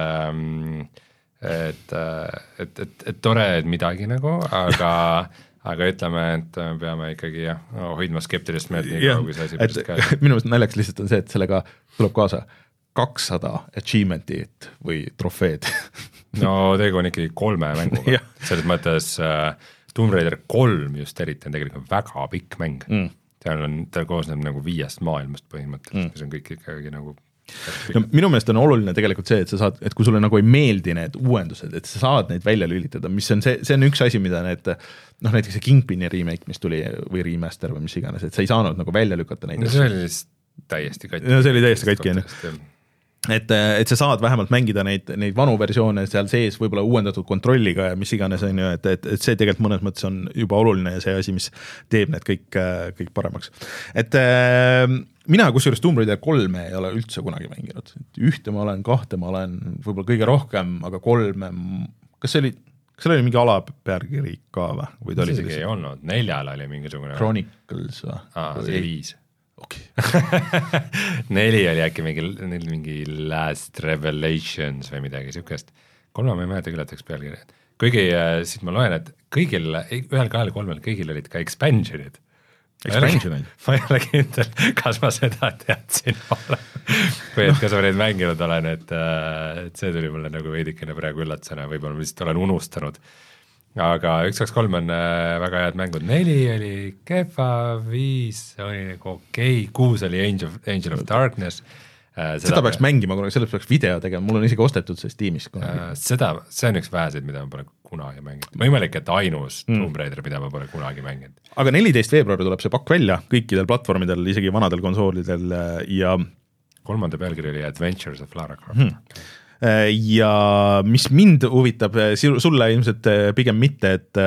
et, et, et, et tore, et midagi nagu, aga aga ütleme, et me peame ikkagi jah, hoidma skeptilist meelt nii kaua, kui see asi pärast ka. Minu meelest naljaks lihtsalt on see, et sellega tuleb kaasa kakssada achievementit või trofeed. No tegu on ikkagi kolme mänguga. Selles mõttes äh, Tomb Raider kolm just eriti on tegelikult väga pikk mäng. Mm. Seal on, ta koosneb nagu viiest maailmast põhimõtteliselt, mm. mis on kõik ikkagi nagu no, minu meelest on oluline tegelikult see, et sa saad, et kui sulle nagu ei meeldi need uuendused, et sa saad neid välja lülitada, mis on see, see on üks asi, mida need, noh näiteks see Kingpini remake, mis tuli või remaster või mis iganes, et sa ei saanud nagu välja lükata neid. No see oli täiesti katki. No see oli täiesti katki, enne. Et, et sa saad vähemalt mängida neid, neid vanu versioone seal sees võib-olla uuendatud kontrolliga ja mis iganes on ju, et, et, et see tegelikult mõnes mõttes on juba oluline ja see asi, mis teeb need kõik, kõik paremaks. Et äh, mina kusjuures Tomb Raider kolme ei ole üldse kunagi mänginud. Ühte ma olen, kahte ma olen võib-olla kõige rohkem, aga kolme, kas see oli, kas seal oli mingi alapealkiri ka või? või see isegi ei olnud, neljal oli mingisugune Chronicles või? Aa, see oli viis. Okay. Neli oli äkki mingi, mingi Last Revelations või midagi siukest. Kolma ma ei mäleta küll, et üks pealkiri. Kuigi siis ma loen, et kõigil, ühel kahel kolmel kõigil olid ka expansionid. Expansionid? Ma ei ole kindel, kas ma seda teadsin või et kas ma neid mänginud olen, et, et see tuli mulle nagu veidikene praegu üllatusena, võib-olla ma lihtsalt olen unustanud. Aga üks, kaks, kolm on väga head mängud, neli oli kehva, viis oli nagu okei, kuus oli Angel, Angel of Darkness. Seda, seda peaks mängima, kuna sellest peaks video tegema, mul on isegi ostetud see Steamis. Seda, see on üks väheseid, mida ma pole kunagi mänginud. Võimalik, et ainus mm. Tomb Raider, mida ma pole kunagi mänginud. Aga neliteist veebruari tuleb see pakk välja kõikidel platvormidel, isegi vanadel konsoolidel ja kolmanda pealkiri oli Adventures of Lara Croft. Hmm. Ja mis mind huvitab, sulle ilmselt pigem mitte, et,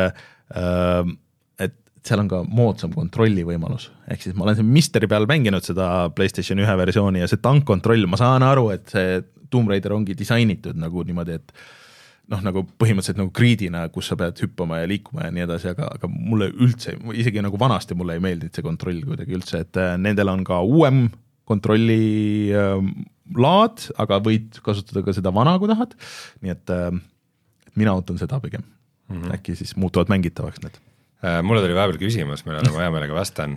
et seal on ka moodsam kontrolli võimalus. Ehk siis ma olen see Misteri peal mänginud seda PlayStation ühe versiooni ja see tankkontroll, ma saan aru, et see Tomb Raider ongi disainitud nagu niimoodi, et noh, nagu põhimõtteliselt nagu gridina, kus sa pead hüppama ja liikuma ja nii edasi, aga, aga mulle üldse, isegi nagu vanasti mulle ei meeldinud see kontroll kuidagi üldse, et nendel on ka uuem kontrolli äh, laad, aga võid kasutada ka seda vana, kui tahad, nii et äh, mina ootan seda pigem mm, -hmm. äkki siis muutuvad mängitavaks need. Mulle tuli vahepeal küsimus, millele ma hea meelega vastan,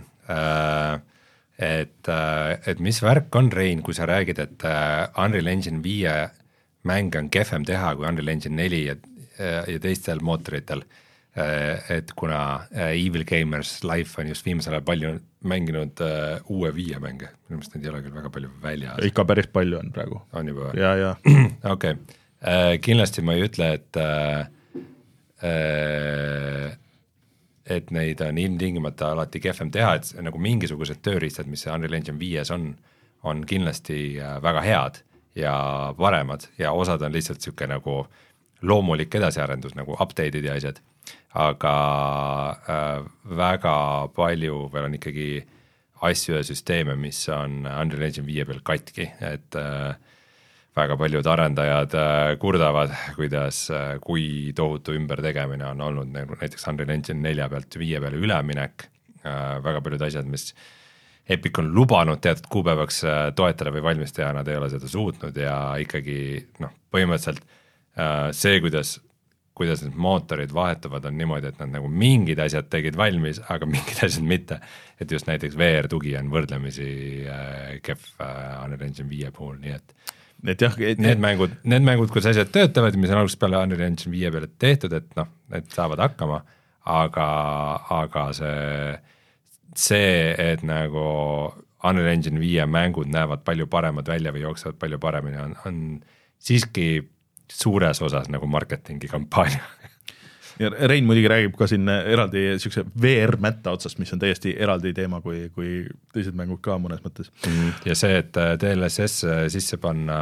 et, et mis värk on, Rein, kui sa räägid, et Unreal Engine viie mäng on kehvem teha kui Unreal Engine neli ja, ja teistel mootoritel, et kuna Evil Gamers Life on just viimasel ajal palju mänginud uue viie mänge, minu meelest need ei ole küll väga palju väljas. Ikka päris palju on praegu. On juba? Ja, ja. Okei, okay. Kindlasti ma ei ütle, et et neid on ilmtingimata alati kehvem teha, et nagu mingisugused tööriistad, mis Unreal Engine viies on, on kindlasti väga head ja paremad ja osad on lihtsalt siuke nagu loomulik edasiarendus, nagu update'id ja asjad, aga äh, väga palju veel on ikkagi asju ja süsteeme, mis on Unreal Engine viie peal katki, et äh, väga paljud arendajad äh, kurdavad, kuidas, äh, kui tohutu ümbertegemine on olnud nagu näiteks Unreal Engine nelja pealt viie peale üleminek, äh, väga paljud asjad, mis Epic on lubanud teatud kuupäevaks toetada või valmis teha, nad ei ole seda suutnud ja ikkagi noh, põhimõtteliselt see, kuidas, kuidas need mootorid vahetuvad, on niimoodi, et nad nagu mingid asjad tegid valmis, aga mingid asjad mitte. Et just näiteks V R-tugi on võrdlemisi kehv Unreal Engine viie puhul, nii et, et jah, et need mängud, need mängud, kus asjad töötavad, mis on algusest peale Unreal Engine viie peale tehtud, et noh, need saavad hakkama, aga, aga see see, et nagu Unreal Engine viie mängud näevad palju paremad välja või jooksevad palju paremini, on, on siiski suures osas nagu marketingi kampaania. Ja Rein muidugi räägib ka siin eraldi siukse V R-mätta otsast, mis on täiesti eraldi teema kui, kui teised mängud ka mõnes mõttes. Ja see, et D L S S sisse panna,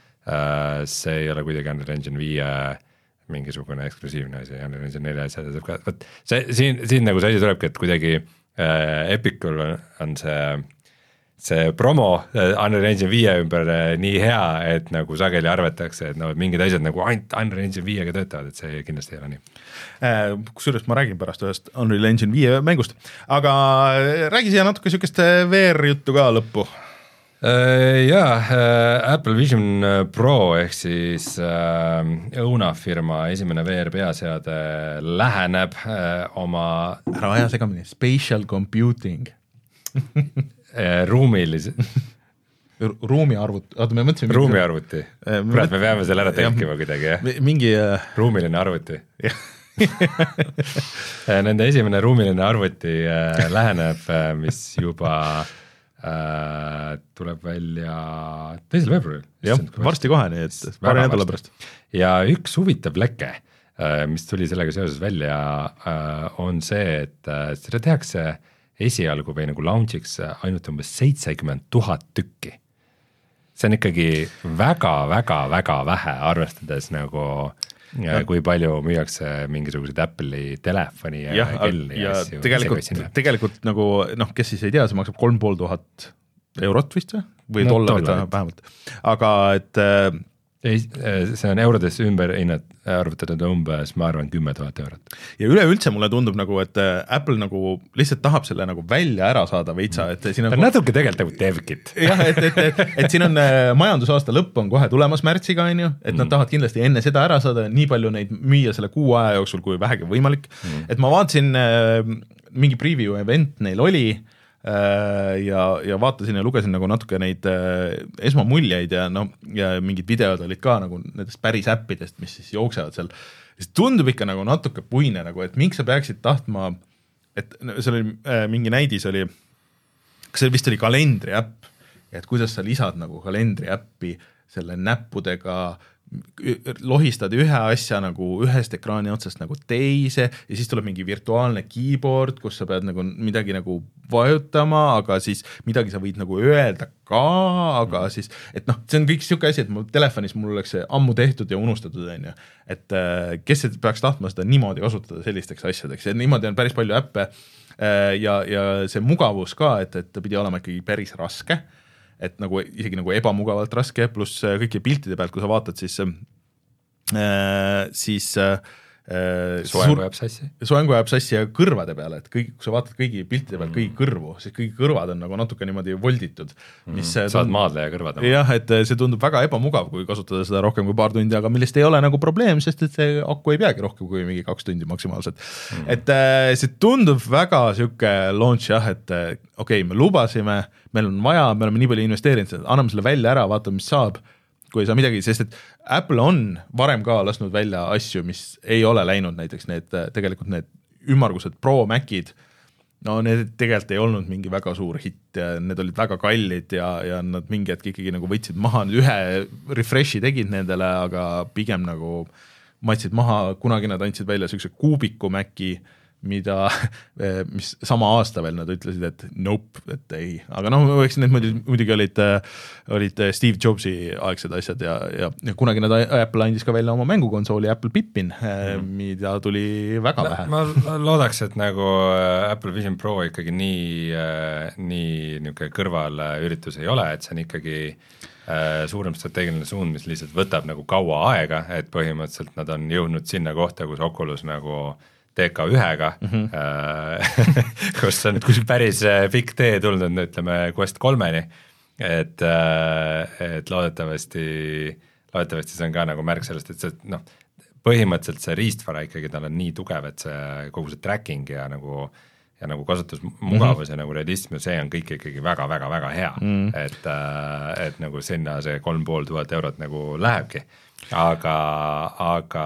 see ei ole kuidagi Unreal Engine viie mingisugune eksklusiivne asi, Unreal Engine nelja asjad, võt, see, siin, siin nagu see asi tulebki, et kuidagi Epicul on see, see promo Unreal Engine viie ümber nii hea, et nagu sageli arvatakse, et no, mingid asjad nagu ainult Unreal Engine viiega töötavad, et see kindlasti ei ole nii. Kusjuures ma räägin pärast ühest Unreal Engine viie mängust, aga räägi siia natuke siukest V R-juttu ka lõppu. Jaa, Apple Vision Pro ehk siis Õuna firma esimene V R peaseade läheneb oma ära aja segamini, spatial computing ruumilise ruumiarvuti, oota me mõtlesime ruumiarvuti, kurat me peame selle ära tekkima kuidagi, jah? Mingi ruumiline arvuti nende esimene ruumiline arvuti läheneb, mis juba Uh, tuleb välja teisel veebruaril. Jah, varsti kohe, nii et paari nädala pärast. Ja üks huvitav leke, uh, mis tuli sellega seoses välja, uh, on see, et uh, seda tehakse esialgu või nagu launchiks ainult umbes seitsekümmend tuhat tükki. See on ikkagi väga-väga-väga vähe, arvestades nagu ja kui palju müüakse mingisuguseid Apple'i telefoni ja, ja kelli ja, ja tegelikult, tegelikult nagu noh, kes siis ei tea, see maksab kolm pool tuhat eurot vist või, või no, dollarit vähemalt, aga et ei, see on eurodes ümber hinnad arvutatud umbes, ma arvan, kümme tuhat eurot. Ja üleüldse mulle tundub nagu, et Apple nagu lihtsalt tahab selle nagu välja ära saada veitsa, et siin on... Ta natuke tegelikult nagu devkit. Jah, et, et, et, et siin on majandusaasta lõpp on kohe tulemas märtsiga, on ju, et nad mm. tahavad kindlasti enne seda ära saada, nii palju neid müüa selle kuu aja jooksul, kui vähegi võimalik. Mm. Et ma vaatasin, mingi preview event neil oli, ja, ja vaatasin ja lugesin nagu natuke neid äh, esmamuljeid ja no ja mingid videod olid ka nagu nendest päris äppidest, mis siis jooksevad seal. See tundub ikka nagu natuke puine, nagu, et miks sa peaksid tahtma, et see oli äh, mingi näidis oli, kas see vist oli kalendri äpp, et kuidas sa lisad nagu kalendri äppi selle näppudega, lohistad ühe asja nagu ühest ekraani otsast nagu teise ja siis tuleb mingi virtuaalne keyboard, kus sa pead nagu midagi nagu vajutama, aga siis midagi sa võid nagu öelda ka, aga siis, et noh, see on kõik siuke asi, et mul telefonis mul oleks see ammu tehtud ja unustatud, on ju, et kes peaks tahtma seda niimoodi kasutada sellisteks asjadeks, et niimoodi on päris palju äppe ja, ja see mugavus ka, et, et ta pidi olema ikkagi päris raske, et nagu isegi nagu ebamugavalt raske, pluss kõiki piltide pealt, kui sa vaatad, siis siis soengu jääb sassi. soengu jääb sassi ja kõrvade peale, et kõik, kui sa vaatad kõigi piltide pealt kõigi kõrvu, siis kõigi kõrvad on nagu natuke niimoodi volditud. Mis mm, saad maadle ja kõrvad. Jah, et see tundub väga ebamugav, kui kasutada seda rohkem kui paar tundi, aga millest ei ole nagu probleem, sest et see aku ei peagi rohkem kui mingi kaks tundi maksimaalselt. Mm. Et see tundub väga siuke launch jah, et okei, okay, me lubasime, meil on vaja, me oleme nii palju investeerinud, anname selle välja ära, vaatame, mis saab, kui ei saa midagi, sest et Apple on varem ka lasknud välja asju, mis ei ole läinud, näiteks need, tegelikult need ümmargused Pro Macid, no need tegelikult ei olnud mingi väga suur hitt ja need olid väga kallid ja, ja nad mingi hetk ikkagi nagu võtsid maha, ühe refreshi tegid nendele, aga pigem nagu matsid maha, kunagi nad andsid välja sellise kuubiku Maci, mida, mis sama aasta veel nad ütlesid, et nope, et ei, aga noh, eks need muidugi olid, olid Steve Jobsi aegsed asjad ja, ja, ja kunagi nad Apple andis ka välja oma mängukonsooli Apple Pippin, mm. mida tuli väga vähe. Ma loodaks, et nagu Apple Vision Pro ikkagi nii, nii niisugune kõrvalüritus ei ole, et see on ikkagi suurem strateegiline suund, mis lihtsalt võtab nagu kaua aega, et põhimõtteliselt nad on jõudnud sinna kohta, kus Oculus nagu D K ühega mm, -hmm. kus on päris pikk tee tulnud, ütleme, Quest kolmeni, et, et loodetavasti, loodetavasti see on ka nagu märk sellest, et see, noh, põhimõtteliselt see riistvara ikkagi tal on nii tugev, et see kogu see tracking ja nagu, ja nagu kasutusmugavus mm -hmm. ja nagu realism, see on kõik ikkagi väga-väga-väga hea mm, -hmm. et, et nagu sinna see kolm pool tuhat eurot nagu lähebki, aga, aga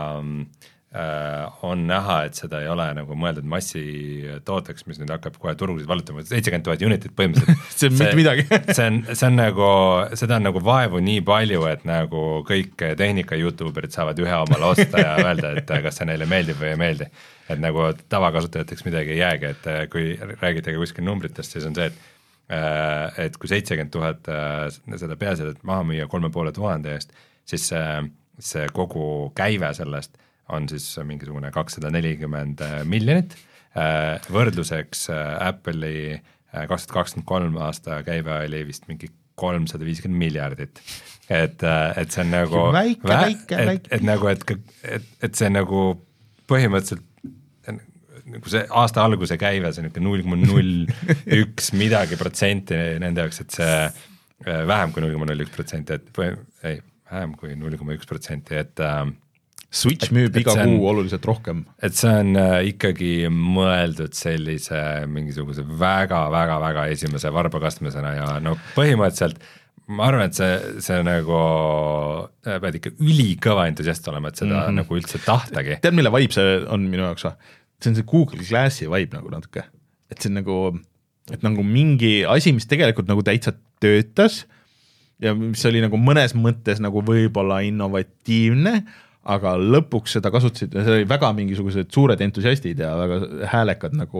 on näha, et seda ei ole nagu mõeldud massitooteks, mis nüüd hakkab kohe turgusid vallutama, seitsekümmend tuhat unitit põhimõtteliselt. see on mitte midagi. see on, see on nagu, seda on nagu vaevu nii palju, et nagu kõik tehnika YouTuberid saavad ühe omale osta ja öelda, et kas see neile meeldib või ei meeldi. Et nagu tavakasutajateks midagi ei jäägi, et kui räägitega kuskil numbritest, siis on see, et et kui seitsekümmend tuhat seda peaasjad maha müüa kolme poole tuhande eest, siis see, see kogu käive sellest on siis mingisugune kakssada nelikümmend miljonit, võrdluseks Apple'i kaks tuhat kakskümmend kolm aasta käive oli vist mingi kolmsada viiskümmend miljardit, et, et see on nagu väike, vä- väike, et, väike. et nagu, et, et, et see nagu põhimõtteliselt nagu see aasta alguse käive, see niisugune null koma null üks midagi protsenti nende jaoks, et see vähem kui null koma null üks protsenti, et või, ei, vähem kui null koma üks protsenti, et Switch müüb et, iga et kuu on, oluliselt rohkem. Et see on ikkagi mõeldud sellise mingisuguse väga-väga-väga esimese varbakastmesena ja no põhimõtteliselt ma arvan, et see, see nagu pead ikka ülikõva entusiast olema, et seda mm -hmm. nagu üldse tahtagi. Tead, mille vibe see on minu jaoks? See on see Google Glassi vibe nagu natuke. Et see on nagu, et nagu mingi asi, mis tegelikult nagu täitsa töötas ja mis oli nagu mõnes mõttes nagu võib-olla innovatiivne, aga lõpuks seda kasutasid, see oli väga mingisugused suured entusiastid ja väga häälekad nagu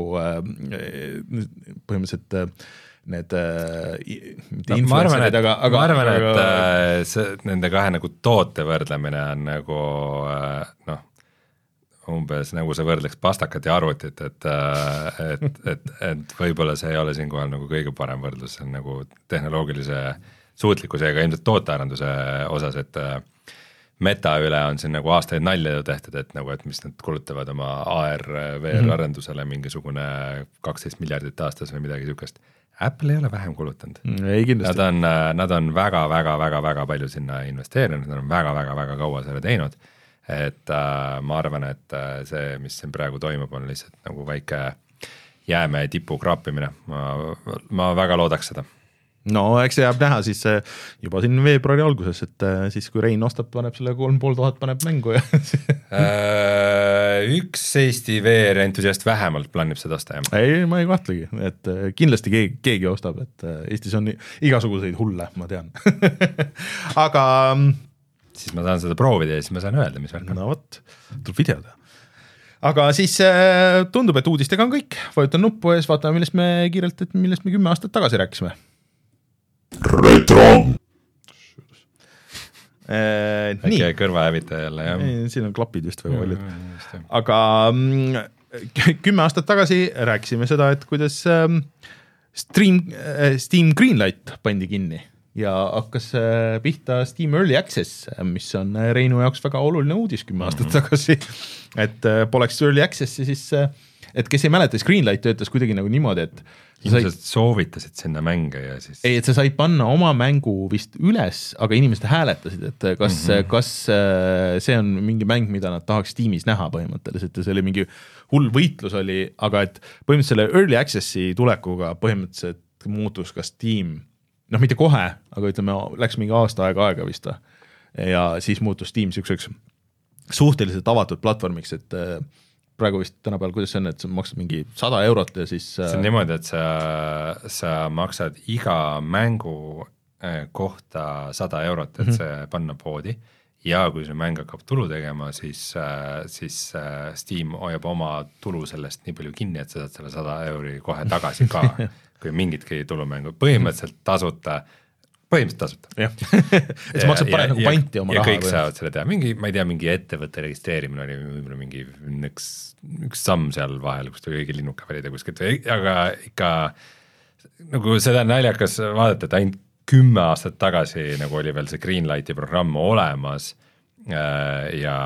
põhimõtteliselt need mitte no, influencerid, aga, aga ma arvan, aga, et see, nende kahe nagu toote võrdlemine on nagu noh, umbes nagu sa võrdleks pastakat ja arvutit, et, et, et, et võib-olla see ei ole siinkohal nagu kõige parem võrdlus, see on nagu tehnoloogilise suutlikkusega ilmselt tootearenduse osas, et Meta üle on siin nagu aastaid nalja tehtud, et nagu, et mis nad kulutavad oma A R V R mm-hmm. arendusele mingisugune kaksteist miljardit aastas või midagi niisugust. Apple ei ole vähem kulutanud. Ei kindlasti. Nad on, nad on väga-väga-väga-väga palju sinna investeerinud, nad on väga-väga-väga kaua selle teinud, et äh, ma arvan, et see, mis siin praegu toimub, on lihtsalt nagu väike jäämäe tipu kraapimine. Ma, ma väga loodaks seda. No eks see jääb näha siis juba siin veebruari alguses, et siis kui Rein ostab, paneb selle kolm pool tuhat paneb mängu ja üks Eesti V R entusiast vähemalt plaanib seda osta, jah? Ei, ma ei kahtlegi, et kindlasti keegi, keegi ostab, et Eestis on igasuguseid hulle, ma tean aga siis ma saan seda proovida ja siis ma saan öelda, mis värk on. No vot, tuleb video teha. Aga siis tundub, et uudistega on kõik, vajutan nuppu ja siis vaatame, millest me kiirelt, et millest me kümme aastat tagasi rääkisime. Retro äkki äh, kõrvahävitaja jälle, jah? Siin on klapid just väga paljud. Aga kümme aastat tagasi rääkisime seda, et kuidas Stream, Steam Greenlight pandi kinni ja hakkas pihta Steam Early Access, mis on Reinu jaoks väga oluline uudis kümme aastat mm-hmm. tagasi, et poleks Early Accessi, siis et kes ei mäleta, siis Greenlight töötas kuidagi nagu niimoodi, et inimesed said... soovitasid sinna mänge ja siis ei, et sa said panna oma mängu vist üles, aga inimesed hääletasid, et kas mm-hmm. kas see on mingi mäng, mida nad tahaks Steamis näha põhimõtteliselt ja see oli mingi hull võitlus oli, aga et põhimõtteliselt selle Early Accessi tulekuga põhimõtteliselt muutus ka Steam, noh mitte kohe, aga ütleme, läks mingi aasta aega aega vist ja siis muutus Steam siukseks suhteliselt avatud platvormiks, et praegu vist tänapäeval, kuidas see on, et sa maksad mingi sada eurot ja siis see on niimoodi, et sa, sa maksad iga mängu kohta sada eurot, et mm-hmm. see panna poodi ja kui see mäng hakkab tulu tegema, siis, siis Steam hoiab oma tulu sellest nii palju kinni, et sa saad selle sada euri kohe tagasi ka, kui mingitki tulumängu, põhimõtteliselt tasuta põhimõtteliselt tasuta. jah, et sa maksad parem nagu panti oma ja raha. Ja kõik või... saavad selle teha, mingi, ma ei tea, mingi ettevõtte registreerimine oli võib-olla mingi üks, üks samm seal vahel, kus tuli õige linnuka valida kuskilt, aga ikka nagu seda on naljakas vaadata, et ainult kümme aastat tagasi nagu oli veel see Greenlighti programm olemas ja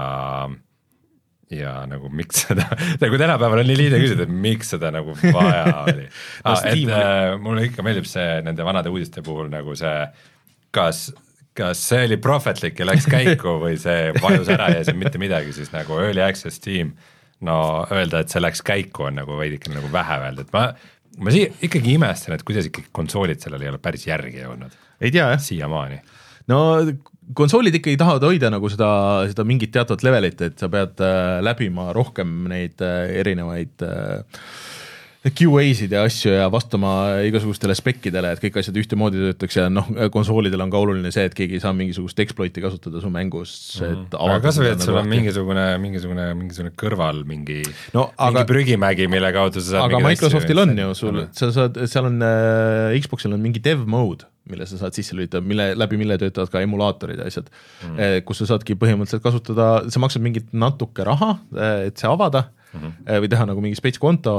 ja nagu miks seda, nagu tänapäeval on nii liide küsida, et miks seda nagu vaja oli. Ah, et äh, mulle ikka meeldib see nende vanade uudiste puhul nagu see, kas, kas see oli prohvetlik ja läks käiku või see vajus ära ja see mitte midagi, siis nagu Early Access Team, no öelda, et see läks käiku on nagu veidikene nagu vähe öelda, et ma, ma siia ikkagi imestan, et kuidas ikkagi konsoolid sellel ei ole päris järgi jõudnud. Ei tea, jah. Siiamaani. No konsoolid ikkagi tahavad hoida nagu seda, seda mingit teatud levelit, et sa pead äh, läbima rohkem neid äh, erinevaid äh, Q A-sid ja asju ja vastama igasugustele spekkidele, et kõik asjad ühtemoodi töötaks ja noh, konsoolidel on ka oluline see, et keegi ei saa mingisugust exploiti kasutada su mängus. Mm-hmm. aga kas või, et sul on mingisugune, mingisugune, mingisugune kõrval mingi, no, aga, mingi prügimägi, mille kaudu sa saad aga Microsoftil on ju sul, sa saad, seal on äh, Xboxil on mingi dev mode, mille sa saad sisse lülitada, mille, läbi mille töötavad ka emulaatorid ja asjad, mm. kus sa saadki põhimõtteliselt kasutada, sa maksad mingit natuke raha, et see avada mm-hmm. või teha nagu mingi spets konto,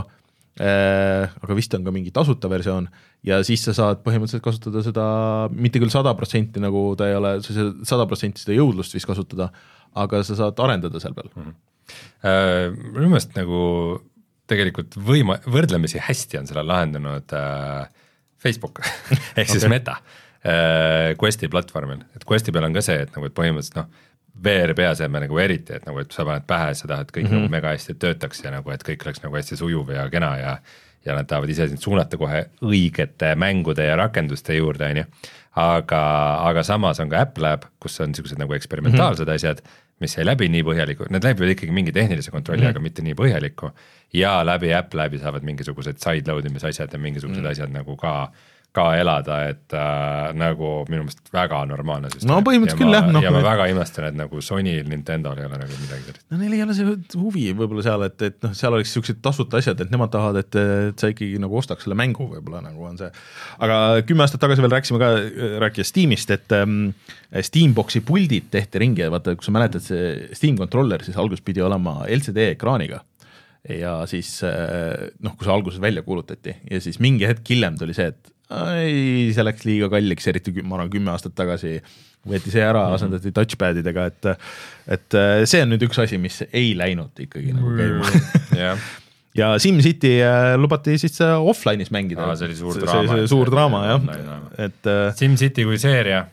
aga vist on ka mingi tasuta versioon ja siis sa saad põhimõtteliselt kasutada seda, mitte küll sada protsenti nagu ta ei ole, sa saad sada protsenti seda jõudlust vist kasutada, aga sa saad arendada seal peal. Mm-hmm. Uh, minu meelest nagu tegelikult võima, võrdlemisi hästi on selle lahendanud uh, Facebook ehk siis okay. Meta äh, Questi platvormil, et Questi peal on ka see, et nagu et põhimõtteliselt noh, V R peaseme nagu eriti, et nagu et sa paned pähe, sa tahad kõik mm-hmm. nagu mega hästi töötaks ja nagu et kõik oleks nagu hästi sujuv ja kena ja ja nad tahavad ise sind suunata kohe õigete mängude ja rakenduste juurde, on ju. Aga, aga samas on ka App Lab, kus on niisugused nagu eksperimentaalsed mm-hmm. asjad, mis ei läbi nii põhjaliku, need läbivad ikkagi mingi tehnilise kontrolli mm-hmm., aga mitte nii põhjaliku ja läbi App Labi saavad mingisugused sideload imisasjad ja mingisugused mm-hmm. asjad nagu ka ka elada, et äh, nagu minu meelest väga normaalne süsteem. No põhimõtteliselt küll, jah. No, ja ma väga imestan, et nagu Sonyl, Nintendo'l ei ole nagu midagi sellist. No neil ei ole see huvi võib-olla seal, et, et noh, seal oleks niisugused tasuta asjad, et nemad tahavad, et, et sa ikkagi nagu ostaks selle mängu võib-olla nagu on see. Aga kümme aastat tagasi veel rääkisime ka, rääkis Steamist, et ähm, Steamboxi puldid tehti ringi ja vaata, kui sa mäletad, see Steam controller siis algus pidi olema L C D ekraaniga ja siis noh, kui see alguses välja kuulutati ja siis mingi hetk hiljem tuli see, et ei, see läks liiga kalliks, eriti ma arvan kümme aastat tagasi võeti see ära, asendati touchpadidega, et, et see on nüüd üks asi, mis ei läinud ikkagi nagu käima. Yeah. ja SimCity lubati siis offline'is mängida. Aa, see oli suur draama. See, see suur draama, jah. Et, SimCity kui seeria.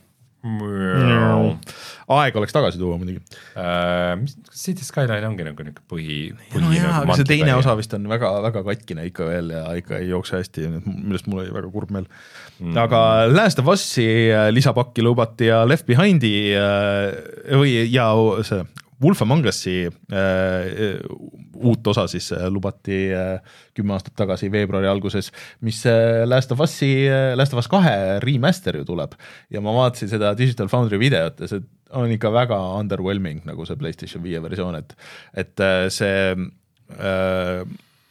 Aeg oleks tagasi tuua muidugi. Uh, City Skyline ongi nagu niisugune põhi, põhi no jaa, aga see teine osa vist on väga, väga katkine ikka veel ja ikka ei jookse hästi, millest mul oli väga kurb meel. Mm. Aga Last of Us'i lisapakki lubati ja Left Behind'i või ja see Wolf Among Us'i äh, uut osa siis lubati äh, kümme aastat tagasi veebruari alguses, mis äh, Last of Us'i, äh, Last of Us kahe remaster ju tuleb ja ma vaatasin seda Digital Foundry videot ja see on ikka väga underwhelming nagu see PlayStation viie versioon, et, et äh, see äh,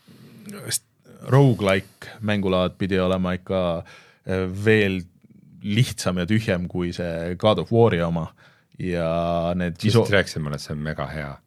roguelike mängulaad pidi olema ikka äh, veel lihtsam ja tühjem kui see God of War'i oma ja need visu... rääkisid mulle, et see on mega hea.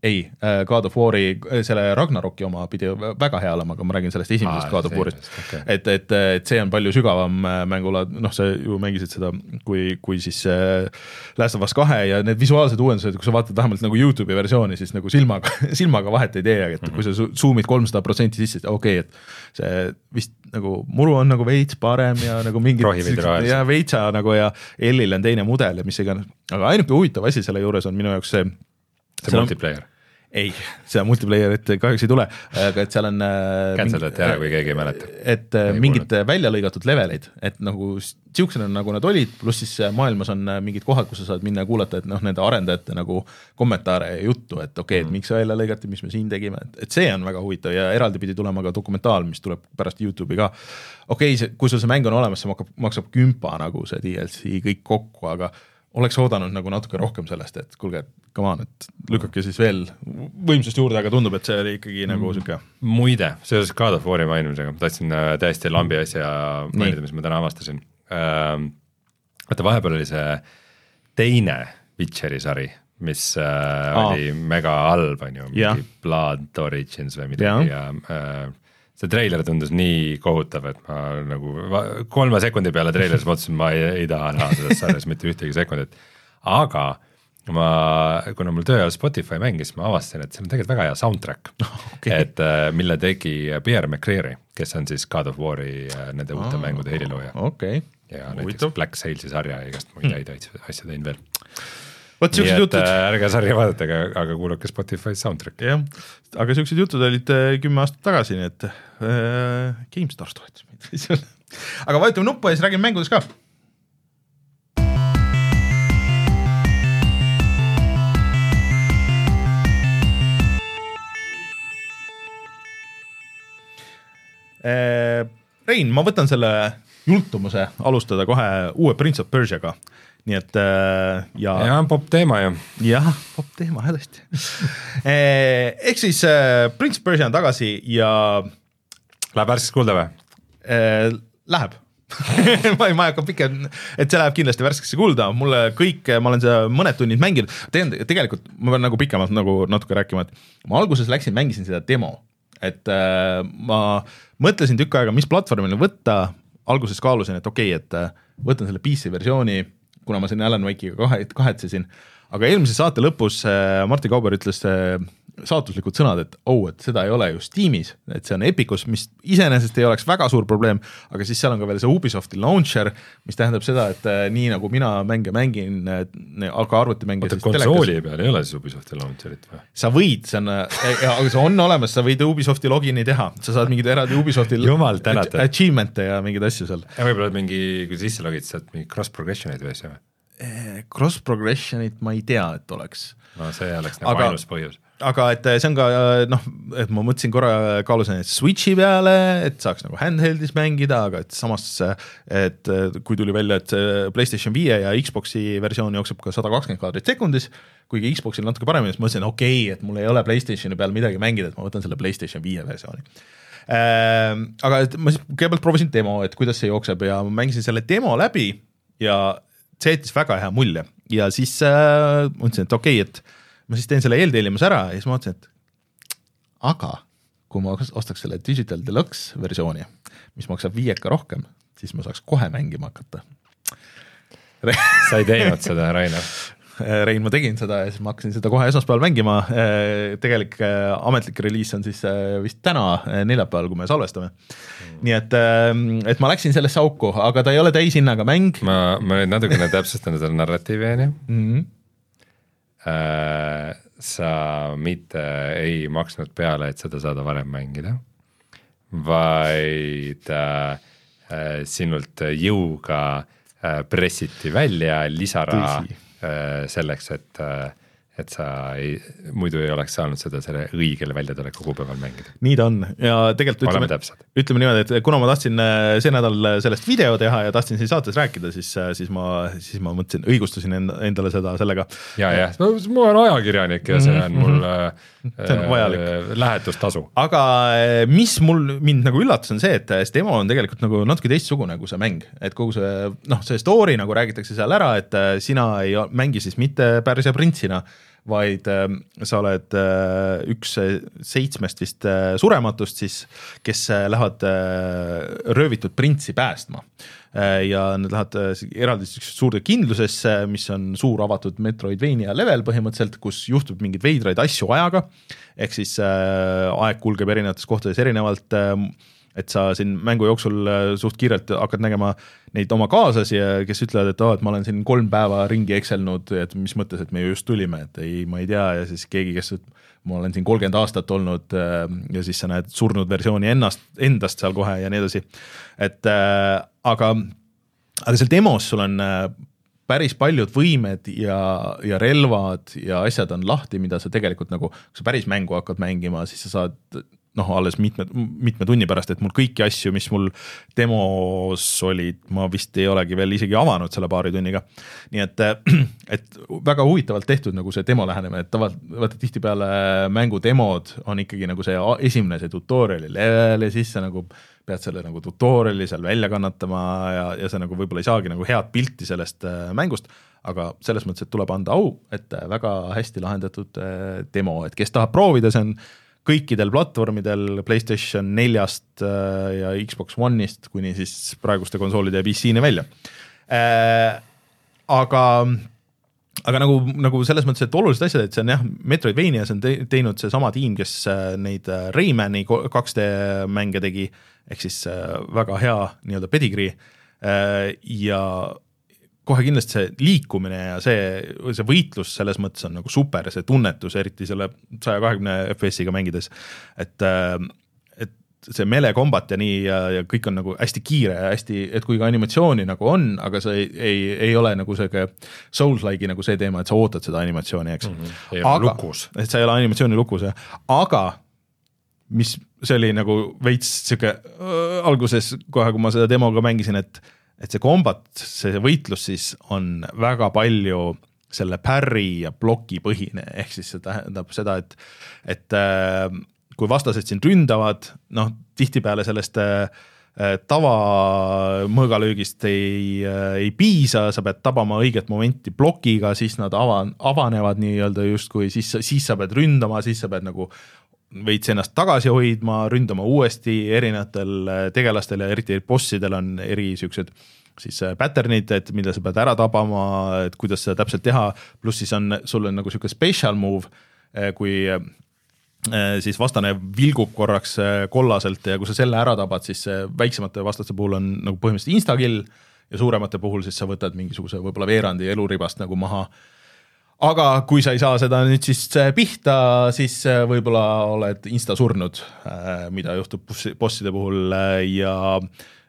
ei, God of War'i, selle Ragnaroki oma pidi väga hea olema, aga ma räägin sellest esimesest Aa, God of War'ist. Okay. Et, et, et see on palju sügavam mängula, noh, sa ju mängisid seda, kui, kui siis Last of Us kahe ja need visuaalsed uuendused, kui sa vaatad vähemalt nagu YouTube'i versiooni, siis nagu silmaga, silmaga vahet ei tee, et mm-hmm. kui sa zoomid kolmsada protsenti sisse, okei, okay, et see vist nagu muru on nagu veits parem ja nagu mingid ja veitsa nagu ja L-il on teine mudel ja mis iganes, aga ainuke huvitav asi selle juures on minu jaoks see see multiplayer? Ei, see multiplayerit kahjuks ei tule, aga et seal on Cancelati ära, kui keegi ei mäleta. Et ei mingid kuulnud. Välja lõigatud leveleid, et nagu siuksena nagu nad olid, pluss siis maailmas on mingid kohad, kus sa saad minna ja kuulata, et noh, nende arendajate nagu kommentaare ja juttu, et okei okay,, et miks see välja lõigati, mis me siin tegime, et see on väga huvitav ja eraldi pidi tulema ka dokumentaal, mis tuleb pärast YouTube'i ka. Okei, okay, kui sul see mäng on olemas, see maksab, maksab kümpa nagu see D L C kõik kokku, aga oleks oodanud nagu natuke rohkem sellest, et kuulge, et come on, et lükake siis veel võimsust juurde, aga tundub, et see oli ikkagi mm. nagu siuke. Muide, seoses God of War'i mainimisega, tahtsin täiesti lambi asja mainida, mis ma täna avastasin. Vaata, vahepeal oli see teine Witcheri sari, mis äh, oli mega halb, on ju, mingi Blood Origins või midagi ja, ja äh, see treiler tundus nii kohutav, et ma nagu kolme sekundi peale treileris mõtlesin, ma ei, ei taha näha selles sarjas mitte ühtegi sekundit. Aga ma, kuna mul töö ajal Spotify mängis, ma avastasin, et see on tegelikult väga hea soundtrack, okay. et mille tegi Pierre McCreary, kes on siis God of War'i nende oh, uute mängude helilooja. Okay. Ja näiteks Uitu. Black Sailsi sarja ja igast muid häid hmm. asja tein veel. Võt, nii et jutud. Ärge sarja vaadata, aga, aga kuulake Spotify soundtrack. Jah, aga siuksed jutud olid kümme aastat tagasi, nii et äh, GameStar toetas meid. Aga vajutame nuppu ja siis räägime mängudes ka. Äh, Rein, ma võtan selle jultumuse alustada kohe uue Prince of Persiaga. Nii et ja... Ja, pop teema ju. Jah, pop teema, hädasti. Ehk siis Prince of Persia on tagasi ja... Läheb värskeks kuulda või? Läheb. ma ei hakka pikem, et see läheb kindlasti värskesse kuulda. Mulle kõik, ma olen seda mõned tunnid mänginud. Tegelikult ma pean nagu pikemalt nagu natuke rääkima, et ma alguses läksin, mängisin seda demo. Et ma mõtlesin tükk aega, mis platvormile võtta. Alguses kaalusin, et okei, okay, et võtan selle P C versiooni, kuna ma siin Alan Wake'iga kahetsesin, aga eelmise saate lõpus Martin Kauber ütles saatuslikud sõnad, et oh, et seda ei ole ju Steamis, et see on Epicus, mis iseenesest ei oleks väga suur probleem, aga siis seal on ka veel see Ubisofti launcher, mis tähendab seda, et nii nagu mina mänge mängin, aga arvutimänge Oota, konsooli peal ei ole siis Ubisofti launcherit või? Sa võid, see on, aga see on olemas, sa võid Ubisofti logini teha, sa saad mingid eraldi Ubisofti achievement'e ja mingeid asju seal. Ja võib-olla mingi, kui sisse logid, saad mingi cross-progressionid või asja või? Cross-progressionit ma ei tea, et oleks. No see oleks nagu aga, ainus põhjus. Aga et see on ka, noh, et ma mõtlesin korra kaalusin Switchi peale, et saaks nagu handheldis mängida, aga et samas, et kui tuli välja, et PlayStation viie ja Xboxi versioon jookseb ka sada kakskümmend kaadrit sekundis, kuigi Xboxil natuke paremini, siis mõtlesin, okei, okay, et mul ei ole PlayStationi peal midagi mängida, et ma võtan selle PlayStation viie versiooni. Äh, aga et ma siis kõigepealt proovisin demo, et kuidas see jookseb ja ma mängisin selle demo läbi ja see jättis väga hea mulje ja siis äh, mõtlesin, et okei, okay, et ma siis teen selle eeltellimus ära ja siis ma mõtlesin, et aga kui ma ostaks selle Digital Deluxe versiooni, mis maksab viieka rohkem, siis ma saaks kohe mängima hakata. Sa ei teinud seda, Rainer? Rein, ma tegin seda ja siis ma hakkasin seda kohe esmaspäeval mängima. Tegelik ametlik reliis on siis vist täna neljapäeval, kui me salvestame. Mm. Nii et, et ma läksin sellesse auku, aga ta ei ole täishinnaga mäng. Ma, ma nüüd natukene täpsustan seda narratiivi, on ju. Mm-hmm. Sa mitte ei maksnud peale, et seda saada varem mängida, vaid sinult jõuga pressiti välja lisaraha selleks, et, et sa ei, muidu ei oleks saanud seda selle õigel väljatuleku kuupäeval mängida. Nii ta on ja tegelikult ütleme, ütleme niimoodi, et kuna ma tahtsin see nädal sellest video teha ja tahtsin siin saates rääkida, siis, siis, ma, siis ma mõtlesin, õigustasin endale seda sellega. Ja, ja, ma olen ajakirjanik ja see on mul see on äh, lähetustasu. Aga mis mul mind nagu üllatus on see, et see demo on tegelikult nagu natuke teistsugune kui see mäng, et kogu see, noh, see story nagu räägitakse seal ära, et sina ei mängi siis mitte Pärsia printsina, vaid äh, sa oled äh, üks seitsmest vist äh, surematust siis, kes äh, lähevad äh, röövitud printsi päästma äh, ja nad lähevad äh, eraldi suurde kindlusesse, mis on suur avatud Metroidvania level põhimõtteliselt, kus juhtub mingeid veidraid asju ajaga, ehk siis äh, aeg kulgeb erinevates kohtades erinevalt äh, et sa siin mängu jooksul suht kiirelt hakkad nägema neid oma kaaslasi, kes ütlevad, et, oh, et ma olen siin kolm päeva ringi ekselnud, et mis mõttes, et me just tulime, et ei, ma ei tea, ja siis keegi, kes ma olen siin kolmkümmend aastat olnud ja siis sa näed surnud versiooni ennast, endast seal kohe ja nii edasi. Et äh, aga, aga seal demos sul on päris paljud võimed ja, ja relvad ja asjad on lahti, mida sa tegelikult nagu, kui sa päris mängu hakkad mängima, siis sa saad noh, alles mitme, mitme tunni pärast, et mul kõiki asju, mis mul demos olid, ma vist ei olegi veel isegi avanud selle paari tunniga. Nii et, et väga huvitavalt tehtud nagu see demo lähenemine, et tavalt, vaata tihti peale mängu demod on ikkagi nagu see esimene see tutoriali level ja siis sa nagu pead selle nagu tutoriali seal välja kannatama ja, ja sa nagu võib-olla ei saagi nagu head pilti sellest mängust, aga selles mõttes, et tuleb anda au, et väga hästi lahendatud demo, et kes tahab proovida, see on kõikidel platvormidel PlayStation neljast ja Xbox One'ist kuni siis praeguste konsoolide ja P C-ne välja. Äh, aga, aga nagu, nagu selles mõttes, et olulised asjad, et see on jah, Metroidvania, see on te teinud see sama tiim, kes neid Raymani kaks D mänge tegi, ehk siis väga hea nii-öelda pedigree äh, ja kohe kindlasti see liikumine ja see, see võitlus selles mõttes on nagu super, see tunnetus, eriti selle saja kahekümne F P S-iga mängides, et, et see melee kombat ja nii ja, ja kõik on nagu hästi kiire ja hästi, et kui ka animatsiooni nagu on, aga see ei, ei, ei ole nagu see Souls-like'i nagu see teema, et sa ootad seda animatsiooni, eks. Mm -hmm. Ei ole lukus. Et sa ei ole animatsiooni lukus, jah. Aga mis see oli nagu veits siuke äh, alguses kohe, kui ma seda demoga mängisin, et et see kombat, see võitlus siis on väga palju selle parry ja bloki põhine, ehk siis see tähendab seda, et, et äh, kui vastased siin ründavad, noh, tihtipeale sellest äh, tava mõõgalöögist ei, äh, ei piisa, sa pead tabama õiget momenti blokiga, siis nad ava, avanevad nii-öelda justkui, siis, siis sa pead ründama, siis sa pead nagu veits ennast tagasi hoidma, ründama uuesti erinevatel tegelastel ja eriti bossidel on eri siuksed siis patternid, et mida sa pead ära tabama, et kuidas seda täpselt teha, pluss siis on, sul on nagu siuke special move, kui siis vastane vilgub korraks kollaselt ja kui sa selle ära tabad, siis väiksemate vastaste puhul on nagu põhimõtteliselt instakill ja suuremate puhul siis sa võtad mingisuguse võib-olla veerandi eluribast nagu maha. Aga kui sa ei saa seda nüüd siis pihta, siis võib-olla oled insta surnud, mida juhtub bosside puhul ja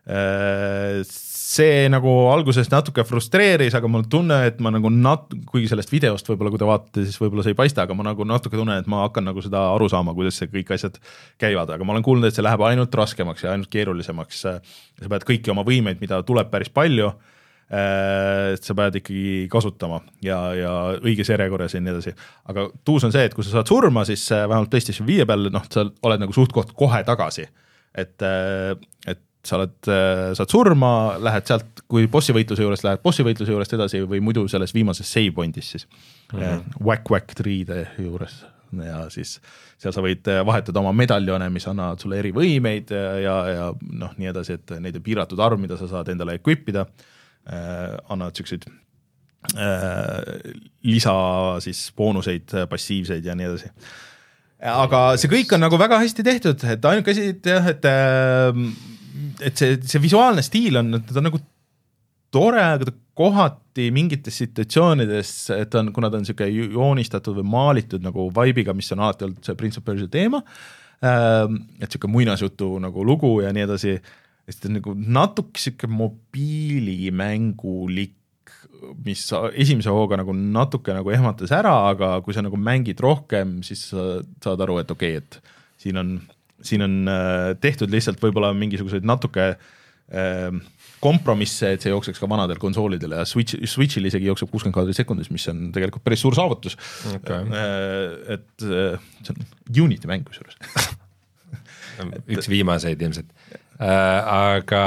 see nagu alguses natuke frustreeris, aga mul tunne, et ma nagu nat-, kuigi sellest videost võib-olla, kui te vaatate, siis võib-olla see ei paista, aga ma nagu natuke tunnen, et ma hakkan nagu seda aru saama, kuidas see kõik asjad käivad, aga ma olen kuulnud, et see läheb ainult raskemaks ja ainult keerulisemaks. Sa pead kõiki oma võimeid, mida tuleb päris palju, et sa pead ikkagi kasutama ja, ja õiges järjekorras ja nii edasi. Aga tuus on see, et kui sa saad surma, siis vähemalt PlayStation viie peal, noh, sa oled nagu suht koht kohe tagasi. Et, et sa oled, saad surma, lähed sealt, kui bossivõitluse juurest lähed bossivõitluse juurest edasi või muidu selles viimases save pointis siis mm -hmm. Whack-Whack kolm juures ja siis seal sa võid vahetada oma medaljone, mis annavad sulle eri võimeid ja, ja noh, nii edasi, et neid on piiratud arv, mida sa saad endale equipida. Äh, annavad siukseid äh, lisa siis boonuseid, passiivseid ja nii edasi. Aga see kõik on nagu väga hästi tehtud, et ainuke asi, et jah, et, et see, see visuaalne stiil on, ta on nagu tore, aga ta kohati mingites situatsioonides, et on, kuna ta on siuke joonistatud või maalitud nagu vibe'iga, mis on alati olnud see Prince of Persia teema, et siuke muinasjutu nagu lugu ja nii edasi. Sest nagu natuke siuke mobiilimängulik, mis esimese hooga nagu natuke nagu ehmatas ära, aga kui sa nagu mängid rohkem, siis sa saad aru, et okei, okay, et siin on, siin on tehtud lihtsalt võib-olla mingisuguseid natuke kompromisse, et see jookseks ka vanadel konsoolidel ja Switch, Switchil isegi jookseb kuuskümmend kaadrit sekundis, mis on tegelikult päris suur saavutus. Okay. Et see on Unity mäng kusjuures. Üks viimaseid ilmselt. Äh, aga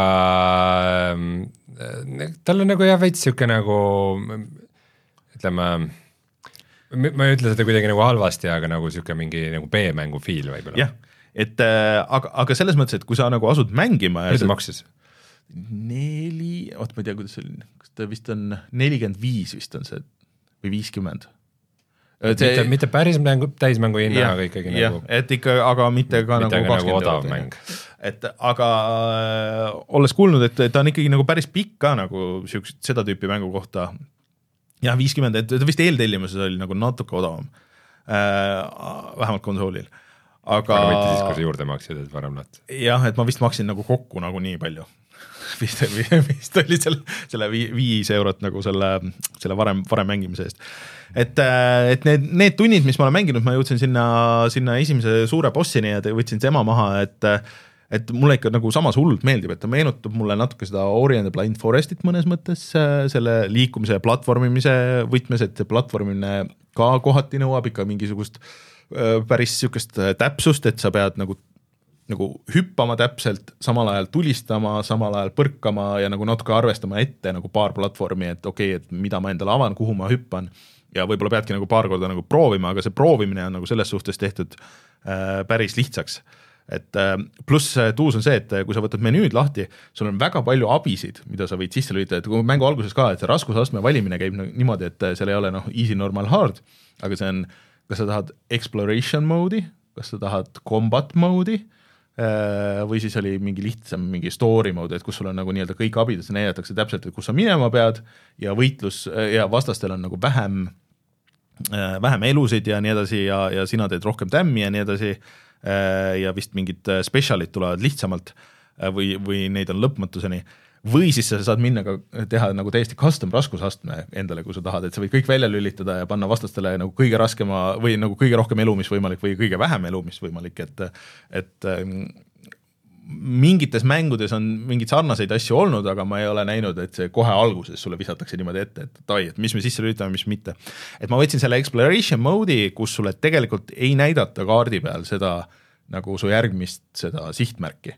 äh, tal on nagu jah veits siuke nagu ütleme ma ei ütle seda kuidagi nagu halvasti, aga nagu siuke mingi nagu B-mängu feel võib-olla. jah, et äh, aga, aga selles mõttes, et kui sa nagu asud mängima mida maksis? neli, oot ma ei tea, kuidas see oli, kas ta vist on nelikümmend viis vist on see või viiskümmend See, mitte, mitte päris mängu, täismängu hinna, aga ikkagi ja, nagu et ikka, aga mitte ka mitte nagu kakskümmend nagu odav mäng. Et aga äh, olles kuulnud, et ta on ikkagi nagu päris pikk ka nagu siukest, seda tüüpi mängu kohta jah, viiskümmend, et ta vist eeltellimuses oli nagu natuke odavam äh, vähemalt konsoolil aga, aga mitte siis, kui sa juurde maksid, et varem lahti jah, et ma vist maksin nagu kokku nagu nii palju vist, vist oli selle, selle viis eurot nagu selle, selle varem, varem mängimise eest et, et need, need tunnid, mis ma olen mänginud, ma jõudsin sinna, sinna esimese suure bossini ja võtsin tema maha, et et mulle ikka nagu samas hullult meeldib, et ta meenutab mulle natuke seda Ori and the Blind Forestit mõnes mõttes selle liikumise ja platvormimise võtmes, et see platvormimine ka kohati nõuab ikka mingisugust päris niisugust täpsust, et sa pead nagu nagu hüppama täpselt, samal ajal tulistama, samal ajal põrkama ja nagu natuke arvestama ette nagu paar platvormi, et okei okay,, et mida ma endale avan, kuhu ma hüppan ja võib-olla peadki nagu paar korda nagu proovima, aga see proovimine on nagu selles suhtes tehtud äh, päris lihtsaks. Et äh, pluss tuus on see, et kui sa võtad menüüd lahti, sul on väga palju abisid, mida sa võid sisse lülitada, et kui mängu alguses ka, et see raskusastme valimine käib niimoodi, et seal ei ole noh, easy, normal, hard, aga see on, kas sa tahad exploration mode'i, kas sa tahad combat mode'i, või siis oli mingi lihtsam mingi story mode, et kus sul on nagu nii-öelda kõik abid, see näidatakse täpselt, et kus sa minema pead ja võitlus ja vastastel on nagu vähem, vähem elusid ja nii edasi ja, ja sina teed rohkem tämmi ja nii edasi ja vist mingid specialid tulevad lihtsamalt või, või neid on lõpmatuseni. Või siis sa saad minna ka teha nagu täiesti custom raskusastme endale, kui sa tahad, et sa võid kõik välja lülitada ja panna vastastele nagu kõige raskema või nagu kõige rohkem elu, mis võimalik või kõige vähem elu, mis võimalik, et, et mingites mängudes on mingid sarnaseid asju olnud, aga ma ei ole näinud, et see kohe alguses sulle visatakse niimoodi ette, et tai, et mis me sisse lülitame, mis mitte. Et ma võtsin selle exploration mode'i, kus sulle tegelikult ei näidata kaardi peal seda nagu su järgmist seda sihtmärki.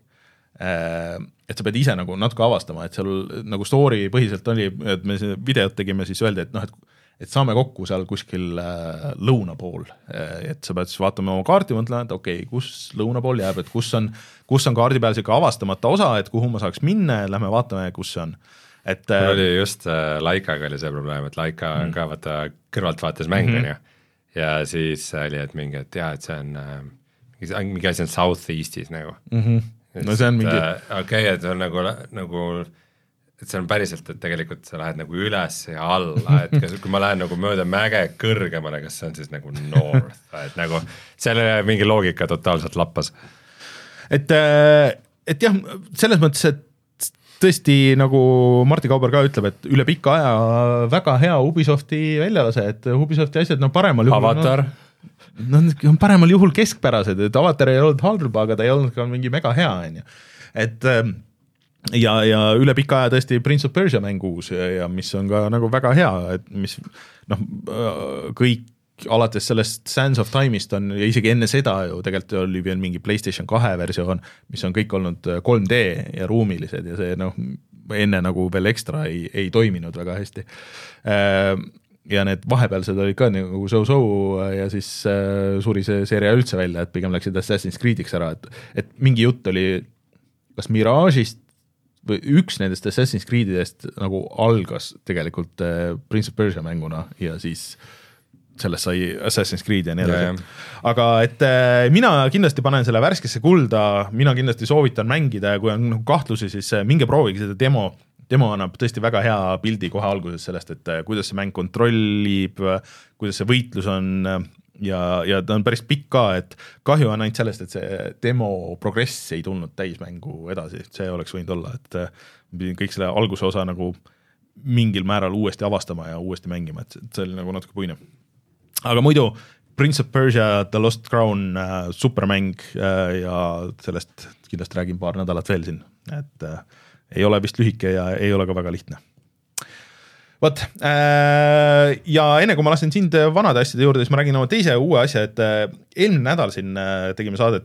Et sa pead ise nagu natuke avastama, et seal nagu story põhiselt oli, et me videot tegime, siis öeldi, et noh, et, et saame kokku seal kuskil lõuna pool, et sa pead siis vaatama oma kaarti, mõtlema, et okei, okay, kus lõuna pool jääb, et kus on, kus on kaardi peal siuke avastamata osa, et kuhu ma saaks minna ja lähme vaatame, kus see on. Et, mul oli just äh, Laikaga oli see probleem, et Laika on mm. ka vaata kõrvalt vaates mäng mm -hmm. ja siis oli, et mingi, et jah, et see on äh, mingi asi on Southeastis nagu mm. -hmm. No see on mingi okei okay,, et see on nagu, nagu et see on päriselt, et tegelikult sa lähed nagu üles ja alla, et kas, kui ma lähen nagu mööda mäge kõrgemale, kas see on siis nagu north, et nagu selle mingi loogika totaalselt lappas. Et, et jah, selles mõttes, et tõesti nagu Martti Kauber ka ütleb, et üle pika aja väga hea Ubisofti väljalase, et Ubisofti asjad no paremal juhul Avatar no, no on paremal juhul keskpärased, et Avatar ei olnud halb, aga ta ei olnud ka mingi mega hea, on ju. Et ja, ja üle pika aja tõesti Prince of Persia mängus ja, ja mis on ka nagu väga hea, et mis noh, kõik alates sellest Sands of Time'ist on ja isegi enne seda ju tegelikult oli veel mingi PlayStation kahe versioon, mis on kõik olnud kolm D ja ruumilised ja see noh, enne nagu veel ekstra ei, ei toiminud väga hästi. Ja need vahepealsed olid ka nagu so-so ja siis äh, suri see seeria üldse välja, et pigem läksid Assassin's Creed'iks ära, et, et mingi jutt oli kas Mirage'ist või üks nendest Assassin's Creed'idest nagu algas tegelikult äh, Prince of Persia mänguna ja siis sellest sai Assassin's Creed ja nii edasi. Aga et äh, mina kindlasti panen selle värskesse kulda, mina kindlasti soovitan mängida ja kui on noh, kahtlusi, siis äh, minge proovige seda demo. Demo annab tõesti väga hea pildi kohe alguses sellest, et kuidas see mäng kontrollib, kuidas see võitlus on ja, ja ta on päris pikk ka, et kahju on ainult sellest, et see demo progress ei tulnud täismängu edasi, see oleks võinud olla, et kõik selle alguse osa nagu mingil määral uuesti avastama ja uuesti mängima, et see oli nagu natuke puine. Aga muidu Prince of Persia The Lost Crown äh, supermäng äh, ja sellest kindlasti räägin paar nädalat veel siin, et äh, ei ole vist lühike ja ei ole ka väga lihtne. Võt, ja enne kui ma lasen sind vanade asjade juurde, siis ma räägin oma teise uue asja, et eelmine nädal siin tegime saadet,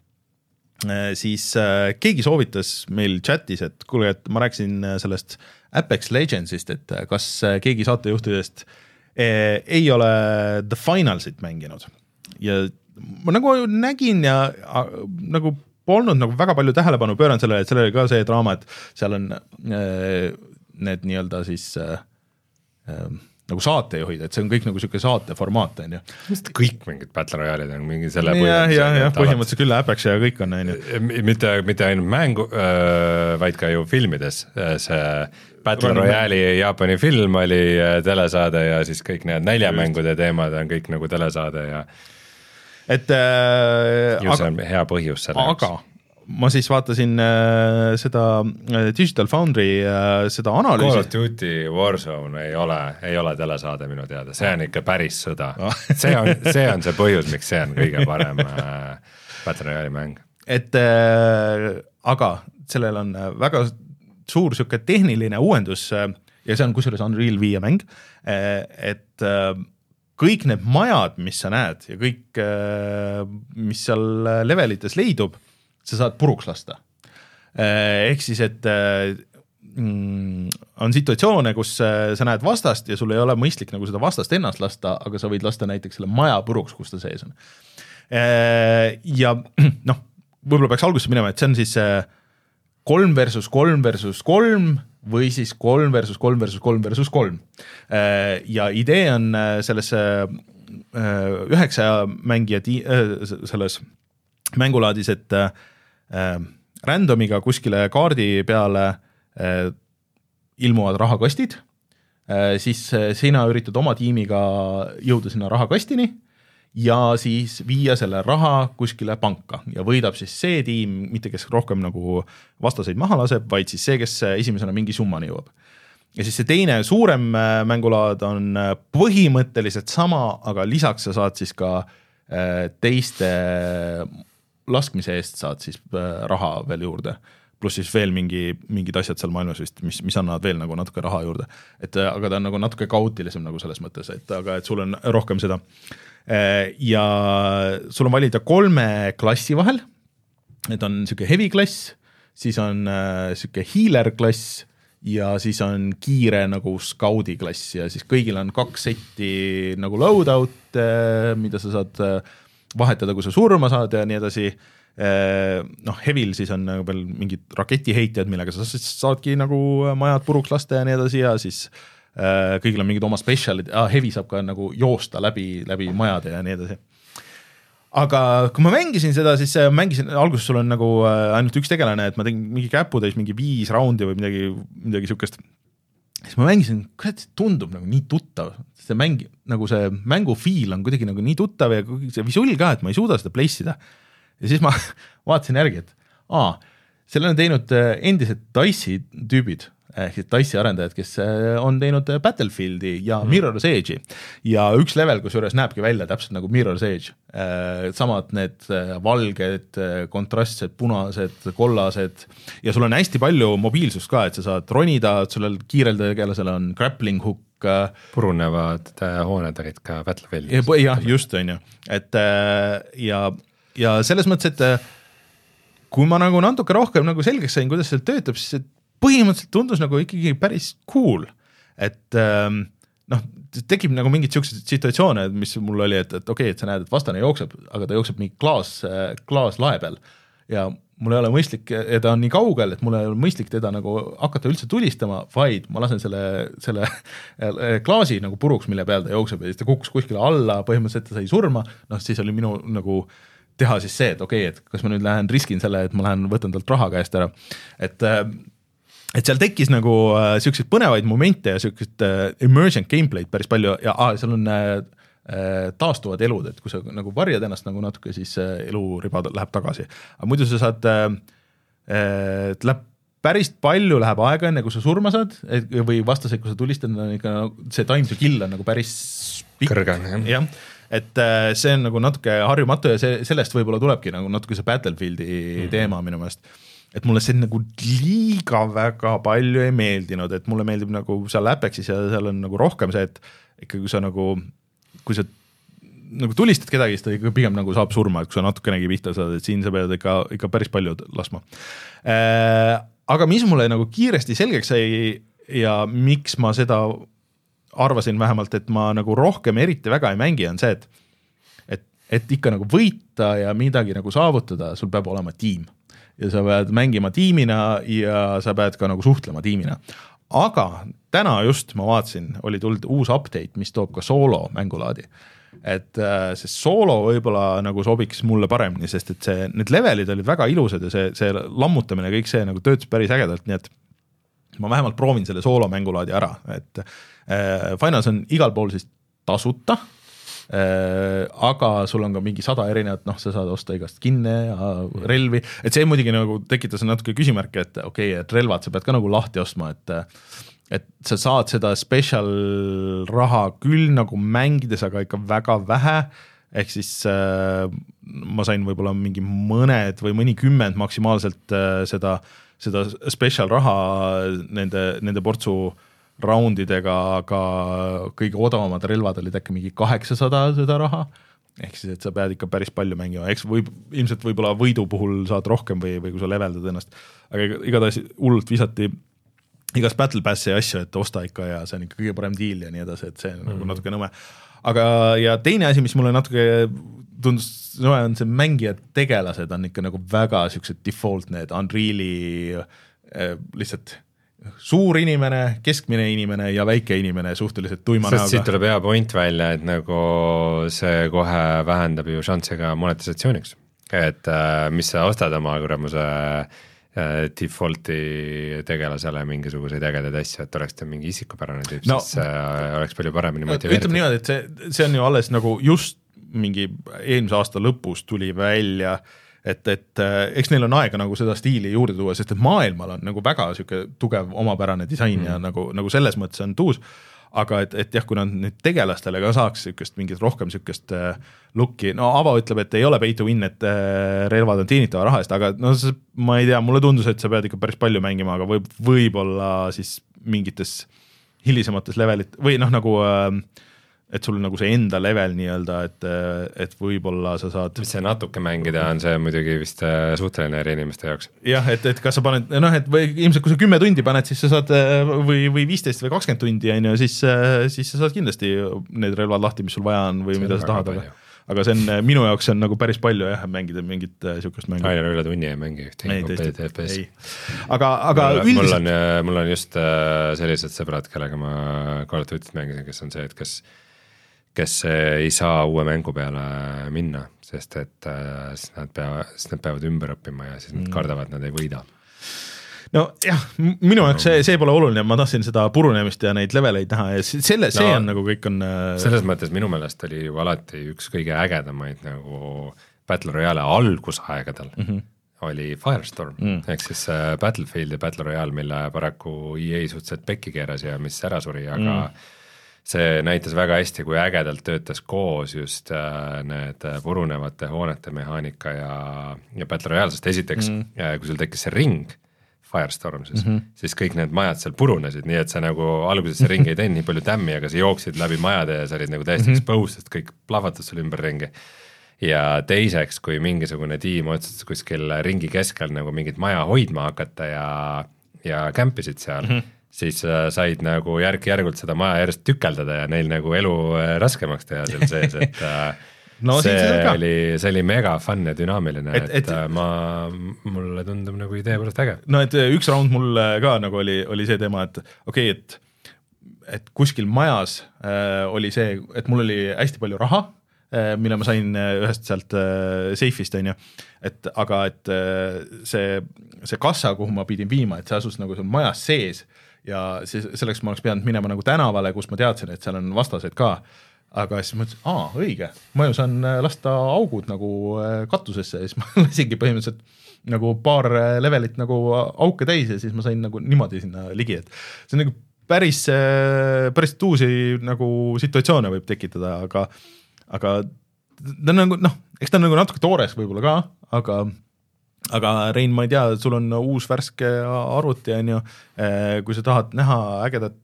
siis keegi soovitas meil chatis, et kuule, et ma rääksin sellest Apex Legendsist, et kas keegi saatejuhtidest ei ole The Finalsit mänginud ja ma nagu nägin ja nagu polnud nagu väga palju tähelepanu pööranud sellele, et sellele oli ka see draama, et seal on äh, need nii-öelda siis äh, äh, nagu saatejuhid, et see on kõik nagu siuke saate formaat on ju. Vist kõik mingid Battle Royale'id on mingi selle ja, ja, ja põhimõtteliselt küll Apex ja kõik on on ju. mitte, mitte ainult mängu, vaid ka ju filmides see Battle Royale'i Jaapani film oli telesaade ja siis kõik need näljamängude teemad on kõik nagu telesaade ja et äh, ju see on aga, hea põhjus selle aga jaoks. Ma siis vaatasin äh, seda Digital Foundry äh, seda analüüsi. Call of Duty Warzone ei ole, ei ole telesaade minu teada, see on ikka päris sõda. see, on, see on see põhjus, miks see on kõige parem äh, Battle Royale'i mäng. Et äh, aga sellel on väga suur siuke tehniline uuendus äh, ja see on kusjuures Unreal viie mäng, äh, et äh, kõik need majad, mis sa näed ja kõik, mis seal levelites leidub, sa saad puruks lasta. Ehk siis, et on situatsioone, kus sa näed vastast ja sul ei ole mõistlik nagu seda vastast ennast lasta, aga sa võid lasta näiteks selle maja puruks, kus ta sees on. Ja noh, võib-olla peaks alguses minema, et see on siis kolm versus kolm versus kolm või siis kolm versus kolm versus kolm versus kolm. Ja idee on selles üheksa mängija selles mängulaadis, et randomiga kuskile kaardi peale ilmuvad rahakastid, siis sina üritad oma tiimiga jõuda sinna rahakastini ja siis viia selle raha kuskile panka ja võidab siis see tiim, mitte kes rohkem nagu vastaseid maha laseb, vaid siis see, kes esimesena mingi summani jõuab. Ja siis see teine suurem mängulaad on põhimõtteliselt sama, aga lisaks sa saad siis ka teiste laskmise eest saad siis raha veel juurde, pluss siis veel mingi, mingid asjad seal maailmas vist, mis, mis annavad veel nagu natuke raha juurde. Et, aga ta on nagu natuke kaootilisem nagu selles mõttes, et, aga et sul on rohkem seda. Ja sul on valida kolme klassi vahel, et on siuke heavy klass, siis on siuke healer klass ja siis on kiire nagu scoudi klass ja siis kõigil on kaks setti nagu loadout, mida sa saad vahetada, kui sa surma saad ja nii edasi. Noh, heavil siis on nagu veel mingid raketiheitjad, millega sa saadki nagu majad puruks lasta ja nii edasi ja siis kõigil on mingid oma specialid, ah, heavy saab ka nagu joosta läbi, läbi majade ja nii edasi. Aga kui ma mängisin seda, siis mängisin, alguses sul on nagu ainult üks tegelane, et ma tegin mingi käputäis, mingi viis raundi või midagi, midagi siukest. Siis ma mängisin, kurat, see tundub nagu nii tuttav, see mäng, nagu see mängu feel on kuidagi nagu nii tuttav ja see visual ka, et ma ei suuda seda place'ida. Ja siis ma vaatasin järgi, et aa, selle on teinud endised DICE tüübid, ehk DICE arendajad, kes on teinud Battlefieldi ja Mirror's Edge'i ja üks level, kus juures näebki välja täpselt nagu Mirror's Edge. Samad need valged, kontrastsed, punased, kollased ja sul on hästi palju mobiilsust ka, et sa saad ronida, sul on kiirelda tegelasel on grappling hook. Purunevad hooned olid ka Battlefieldi. Ja, jah, just on ju. Et, ja, ja selles mõttes, et kui ma nagu natuke rohkem nagu selgeks sain, kuidas see töötab, siis põhimõtteliselt tundus nagu ikkagi päris cool, et ähm, noh, tekib nagu mingid siuksed situatsioone, mis mul oli, et, et okei, okay, et sa näed, et vastane jookseb, aga ta jookseb nii klaas, klaas lae peal ja mul ei ole mõistlik, ja ta on nii kaugel, et mul ei ole mõistlik teda nagu hakata üldse tulistama, vaid ma lasen selle, selle klaasi nagu puruks, mille peal ta jookseb ja siis ta kukkus kuskile alla, põhimõtteliselt ta sai surma, noh siis oli minu nagu teha siis see, et okei, okay, et kas ma nüüd lähen riskin selle, et ma lähen võtan talt raha käest ära, et et seal tekkis nagu äh, siukseid põnevaid momente ja siukseid äh, emergent gameplay'd päris palju ja ah, seal on äh, taastuvad elud, et kui sa nagu varjad ennast nagu natuke, siis äh, eluriba läheb tagasi. Aga muidu sa saad, äh, et läheb päris palju läheb aega enne, kui sa surma saad et, või vastaseid, kui sa tulistad, ikka, see time to kill on nagu päris pikk. Kõrgan, jah. jah. Et äh, see on nagu natuke harjumatu ja see, sellest võib-olla tulebki nagu natuke see Battlefieldi mm-hmm. teema minu meelest. Et mulle see nagu liiga väga palju ei meeldinud, et mulle meeldib nagu seal Apexis ja seal on nagu rohkem see, et ikka kui sa nagu, kui sa nagu tulistad kedagi, siis ta ikka pigem nagu saab surma, et kui sa natukenegi pihta saad, et siin sa pead ikka, ikka päris palju lasma. Äh, aga mis mulle nagu kiiresti selgeks sai ja miks ma seda arvasin vähemalt, et ma nagu rohkem eriti väga ei mängi, on see, et et, et ikka nagu võita ja midagi nagu saavutada, sul peab olema tiim. Ja sa pead mängima tiimina ja sa pead ka nagu suhtlema tiimina. Aga täna just ma vaatasin, oli tulnud uus update, mis toob ka soolo mängulaadi. Et see soolo võib-olla nagu sobiks mulle paremini, sest et see, need levelid olid väga ilusad ja see, see lammutamine, kõik see nagu töötas päris ägedalt, nii et ma vähemalt proovin selle soolo mängulaadi ära, et äh, Finals on igal pool siis tasuta, äh, aga sul on ka mingi sada erinevat, noh, sa saad osta igast kinne ja relvi, et see muidugi nagu tekitas natuke küsimärke, et okei okay,, et relvad sa pead ka nagu lahti ostma, et et sa saad seda special raha küll nagu mängides, aga ikka väga vähe, ehk siis äh, ma sain võib-olla mingi mõned või mõni kümmend maksimaalselt äh, seda, seda special raha nende, nende portsu roundidega, aga kõige odavamad relvad olid äkki mingi kaheksasada seda raha, ehk siis, et sa pead ikka päris palju mängima, eks võib, ilmselt võib-olla võidu puhul saad rohkem või, või kui sa leveldad ennast, aga igatahes hullult visati igast Battle Passi asju, et osta ikka ja see on ikka kõige parem deal ja nii edasi, et see on mm. nagu natuke nõme. Aga ja teine asi, mis mulle natuke tundus nõme, on see mängijad tegelased on ikka nagu väga siuksed default need Unreali äh, lihtsalt suur inimene, keskmine inimene ja väike inimene suhteliselt tuima näoga. Siit tuleb hea point välja, et nagu see kohe vähendab ju šanssi ka monetisatsiooniks, et äh, mis sa ostad oma kuramuse defaulti tegelasele mingisuguseid ägedaid asju, et oleks ta mingi isikupärane tüüp, no, siis äh, oleks palju paremini motiveeritud. Ütleme niimoodi, et see, see on ju alles nagu just mingi eelmise aasta lõpus tuli välja, et, et eks neil on aega nagu seda stiili juurde tuua, sest et maailmal on nagu väga siuke tugev omapärane disain mm. ja nagu, nagu selles mõttes on tuus, aga et, et jah, kui nad nüüd tegelastele ka saaks siukest mingit rohkem siukest äh, looki, no Avo ütleb, et ei ole pay to win, et äh, relvad on teenitava raha eest, aga no see, ma ei tea, mulle tundus, et sa pead ikka päris palju mängima, aga võib, võib-olla siis mingites hilisemates levelit või noh, nagu äh, et sul nagu see enda level nii-öelda, et, et võib-olla sa saad mis see natuke mängida on, see muidugi vist suhteline eri inimeste jaoks. Jah, et, et kas sa paned, noh, et või ilmselt kui sa kümme tundi paned, siis sa saad või, või viisteist või kakskümmend tundi, on ju, siis, siis sa saad kindlasti need relvad lahti, mis sul vaja on või see mida sa tahad, aga, aga see on, minu jaoks on nagu päris palju jah, mängida mingit sihukest mängu. Aina üle tunni ei mängi ühte F P S. Aga, aga mul, üldiselt... mul, on, mul on just sellised sõbrad, kellega ma Call of Duty't mängisin, kes on see, et kes kes ei saa uue mängu peale minna, sest et äh, siis nad peavad, siis nad peavad ümber õppima ja siis nad mm. kardavad, nad ei võida. No jah, minu jaoks see, see pole oluline, ma tahtsin seda purunemist ja neid leveleid näha ja selle, see no, on nagu kõik on selles mõttes minu meelest oli ju alati üks kõige ägedamaid nagu Battle Royale algusaegadel mm -hmm. oli Firestorm mm., ehk siis äh, Battlefield ja Battle Royale, mille paraku E A suhteliselt pekki keeras ja mis ära suri, aga mm. see näitas väga hästi, kui ägedalt töötas koos just äh, need purunevate hoonete mehaanika ja, ja Battle Royale, sest esiteks mm. äh, kui sul tekkis see ring, Firestorm siis mm, -hmm. siis kõik need majad seal purunesid, nii et sa nagu alguses see ring ei teinud nii palju tämmi, aga sa jooksid läbi majade ja sa olid nagu täiesti mm -hmm. exposed, sest kõik plahvatas sul ümber ringi. Ja teiseks, kui mingisugune tiim otsustas kuskil ringi keskel nagu mingit maja hoidma hakata ja, ja kämpisid seal, mm -hmm. siis said nagu järk-järgult seda maja järjest tükeldada ja neil nagu elu raskemaks teha seal sees, et no, see, oli, see oli mega fun ja dünaamiline, et, et, et ma, mulle tundub nagu idee pärast äge. No et üks round mul ka nagu oli, oli see teema, et okei okay,, et, et kuskil majas äh, oli see, et mul oli hästi palju raha, äh, mille ma sain ühest sealt äh, seifist, on ju, et aga et äh, see, see kassa, kuhu ma pidin viima, et see asus nagu seal majas sees, ja siis selleks ma oleks pidanud minema nagu tänavale, kus ma teadsin, et seal on vastased ka, aga siis ma ütlesin, aa, õige, ma ju saan lasta augud nagu katusesse ja siis ma lasingi põhimõtteliselt nagu paar levelit nagu auke täis ja siis ma sain nagu niimoodi sinna ligi, et see on nagu päris, päris tuusi nagu situatsioone võib tekitada, aga, aga ta on nagu, noh, eks ta on nagu natuke toores võib-olla ka, aga aga Rein, ma ei tea, sul on uus värske arvuti, on ju, kui sa tahad näha ägedat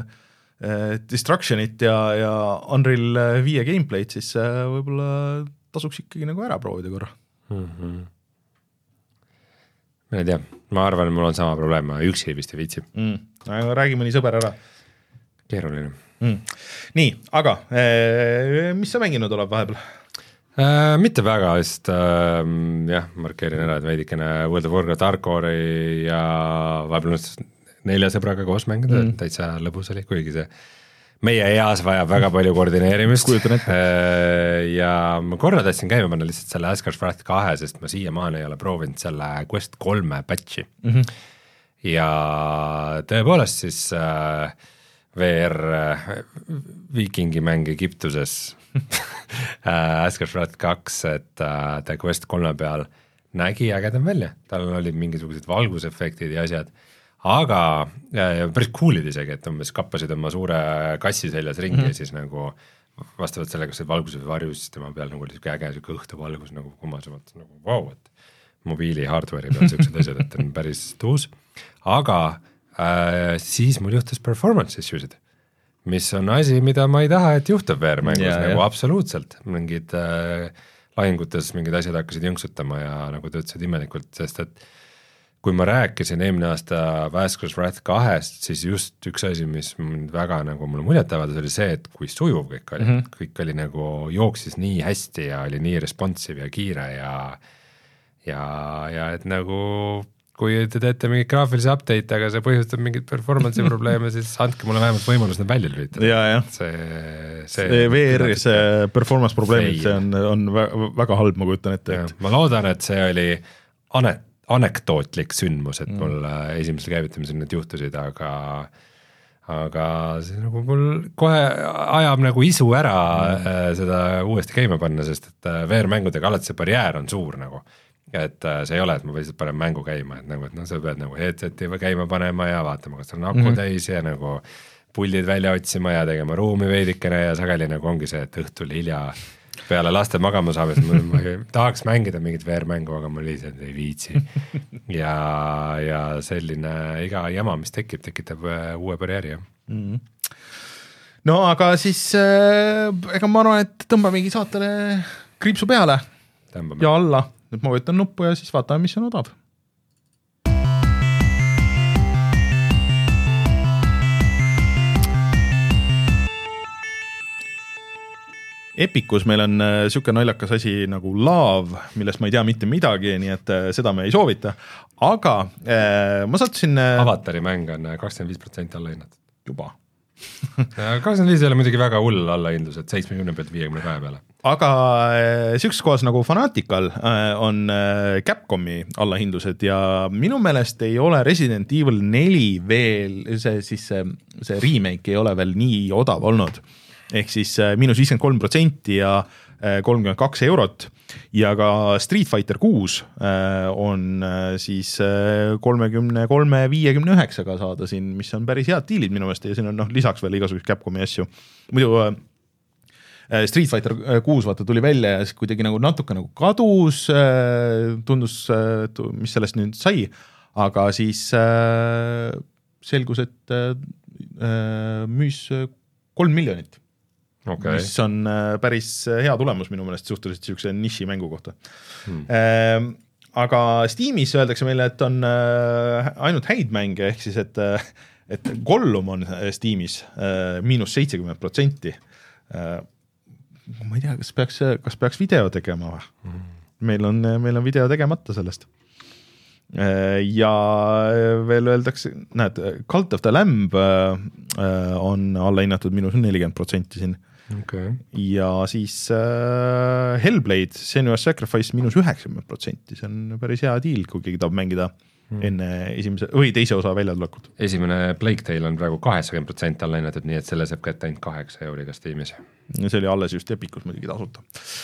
Destructionit ja, ja Unreal viie gameplay'd, siis võib-olla tasuks ikkagi nagu ära proovida korra. Mm -hmm. Ma ei tea, ma arvan, et mul on sama probleem, ma üksi vist ei viitsi. Mm. Räägi mõni sõber ära. Keeruline. mm.. nii, aga mis sa mänginud oled vahepeal? Äh, mitte väga, sest äh, jah, markeerin ära, et veidikene World of Warcraft Hardcore'i ja vahepeal nelja sõbraga koos mängida mm., täitsa lõbus oli, kuigi see meie eas vajab väga palju koordineerimist äh, ja ma korra tahtsin käima panna lihtsalt selle Asgard's Wrath kahe, sest ma siiamaani ei ole proovinud selle Quest kolme patch'i mm. -hmm. ja tõepoolest siis äh, V R äh, viikingi mäng Egiptuses Asgard's Wrath kaks, et uh, ta Quest kolme peal nägi ägedam välja, tal olid mingisugused valgusefektid ja asjad, aga ja, päris cool'id isegi, et umbes kappasid oma suure kassi seljas ringi mm -hmm. ja siis nagu vastavalt sellega, kas see valgus või varjus, siis tema peal nagu oli siuke äge siuke õhtuvalgus nagu kumasuvat, nagu vau wow,, et mobiili hardware'i peal siuksed asjad, et on päris tuus, aga äh, siis mul juhtus performance issue'sid, mis on asi, mida ma ei taha, et juhtub V R-mängus yeah, nagu yeah. absoluutselt, mingid äh, lahingutes mingid asjad hakkasid jõnksutama ja nagu töötasid imelikult, sest et kui ma rääkisin eelmine aasta Asgard's Wrath kahest, siis just üks asi, mis väga nagu mulle muljet avaldas, oli see, et kui sujuv kõik oli mm, -hmm. kõik oli nagu jooksis nii hästi ja oli nii responsive ja kiire ja ja, ja et nagu kui te teete mingit graafilisi update, aga see põhjustab mingit performance'i probleeme, siis andke mulle vähemalt võimalus need välja lülitada. Ja, ja. See, see, see V R-is see performance probleemid, see on, on väga halb, ma kujutan ette. Et... ma loodan, et see oli anet, anekdootlik sündmus, et mul mm. esimesel käivitamisel need juhtusid, aga aga see nagu mul kohe ajab nagu isu ära mm. seda uuesti käima panna, sest et V R-mängudega alati see barjäär on suur nagu. Et see ei ole, et ma lihtsalt panen mängu käima, et nagu, et noh, sa pead nagu headseti käima panema ja vaatama, kas on aku mm -hmm. täis ja nagu pullid välja otsima ja tegema ruumi veidikene ja sageli nagu ongi see, et õhtul hilja peale laste magama saamist ma, ma tahaks mängida mingit V R-mängu, aga ma lihtsalt ei viitsi. ja, ja selline iga jama, mis tekib, tekitab uue barjääri. Mm -hmm. No aga siis äh, ega ma arvan, et tõmbamegi saatele kriipsu peale Tõmbame. ja alla. Nüüd ma võtan nuppu ja siis vaatame, mis on odav. Epicus meil on siuke naljakas asi nagu Laav, millest ma ei tea mitte midagi, nii et seda me ei soovita, aga äh, ma sattusin äh... Avatari mäng on kakskümmend viis protsenti allahinnatud. Juba. kakskümmend viis ei ole muidugi väga hull allahindlus, et seitsmekümne pealt viiekümne kahe peale. Aga siukses kohas nagu Fanatical on Capcomi allahindlused ja minu meelest ei ole Resident Evil neli veel, see siis see, see remake ei ole veel nii odav olnud. Ehk siis miinus viiskümmend kolm protsenti ja kolmkümmend kaks eurot ja ka Street Fighter kuus on siis kolmekümne kolme viiekümne üheksaga saada siin, mis on päris head diilid minu meelest ja siin on noh, lisaks veel igasugused Capcomi asju. Muidu Street Fighter kuus vaata tuli välja ja siis kuidagi nagu natuke nagu kadus, tundus, mis sellest nüüd sai, aga siis selgus, et müüs kolm miljonit. Okay. Mis on päris hea tulemus minu meelest suhteliselt siukse niši mängu kohta hmm. äh, aga Steamis öeldakse meile, et on äh, ainult häid mänge, ehk siis et, et Gollum on Steamis äh, miinus seitsekümmend protsenti äh, ma ei tea, kas peaks, kas peaks video tegema või hmm. meil on, meil on video tegemata sellest äh, ja veel öeldakse, näed, Cult of the Lamb äh, on alla hinnatud miinus nelikümmend protsenti siin. Okay. Ja siis äh, Hellblade, Senua's Sacrifice miinus üheksakümmend protsenti, see on päris hea diil, kui keegi tahab mängida hmm. enne esimese või teise osa väljatulekut. Esimene Plague Tale on praegu kaheksakümmend protsenti alla hinnatud, nii et selle saab kätte ainult kaheksa euriga Steamis. See oli alles just Epicus muidugi tasuta.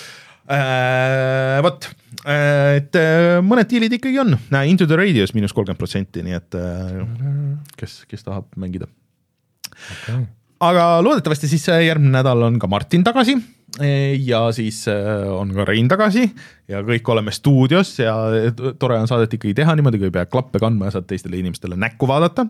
Äh, Vot, et mõned diilid ikkagi on. Into the Radius miinus kolmkümmend protsenti, nii et kes, kes tahab mängida. Okay. Aga loodetavasti siis järgmine nädal on ka Martin tagasi ja siis on ka Rein tagasi ja kõik oleme stuudios ja tore on saadet ikkagi teha niimoodi, kui ei pea klappe kandma ja saad teistele inimestele näkku vaadata.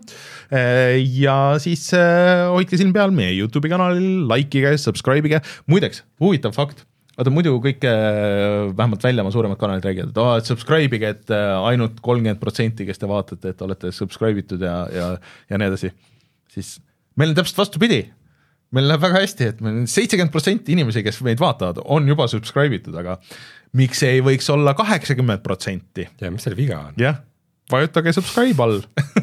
Ja siis hoidke siin peal meie YouTube'i kanalil, likeige, subscribe'ige. Muideks, huvitav fakt. Vaata muidu kõik vähemalt väljamaa suuremad kanalid räägivad, et, oh, et subscribe'ige, et ainult kolmkümmend protsenti, kes te vaatate, et olete subscribe itud ja, ja, ja nii edasi. Siis meil on täpselt vastupidi. meil läheb väga hästi, et meil seitsekümmend protsenti inimesi, kes meid vaatavad, on juba subscribe itud, aga miks ei võiks olla kaheksakümmend protsenti? Ja mis selle viga on? Jah, vajutage subscribe all.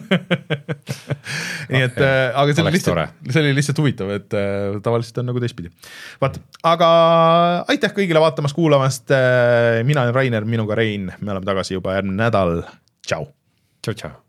Nii et, äh, aga see oli, lihtsalt, see oli lihtsalt huvitav, et äh, tavaliselt on nagu teistpidi. Vaat, aga aitäh kõigile vaatamast, kuulamast. Mina olen Rainer, minuga Rein. Me oleme tagasi juba järgmine nädal. Tšau. Tšau, tšau.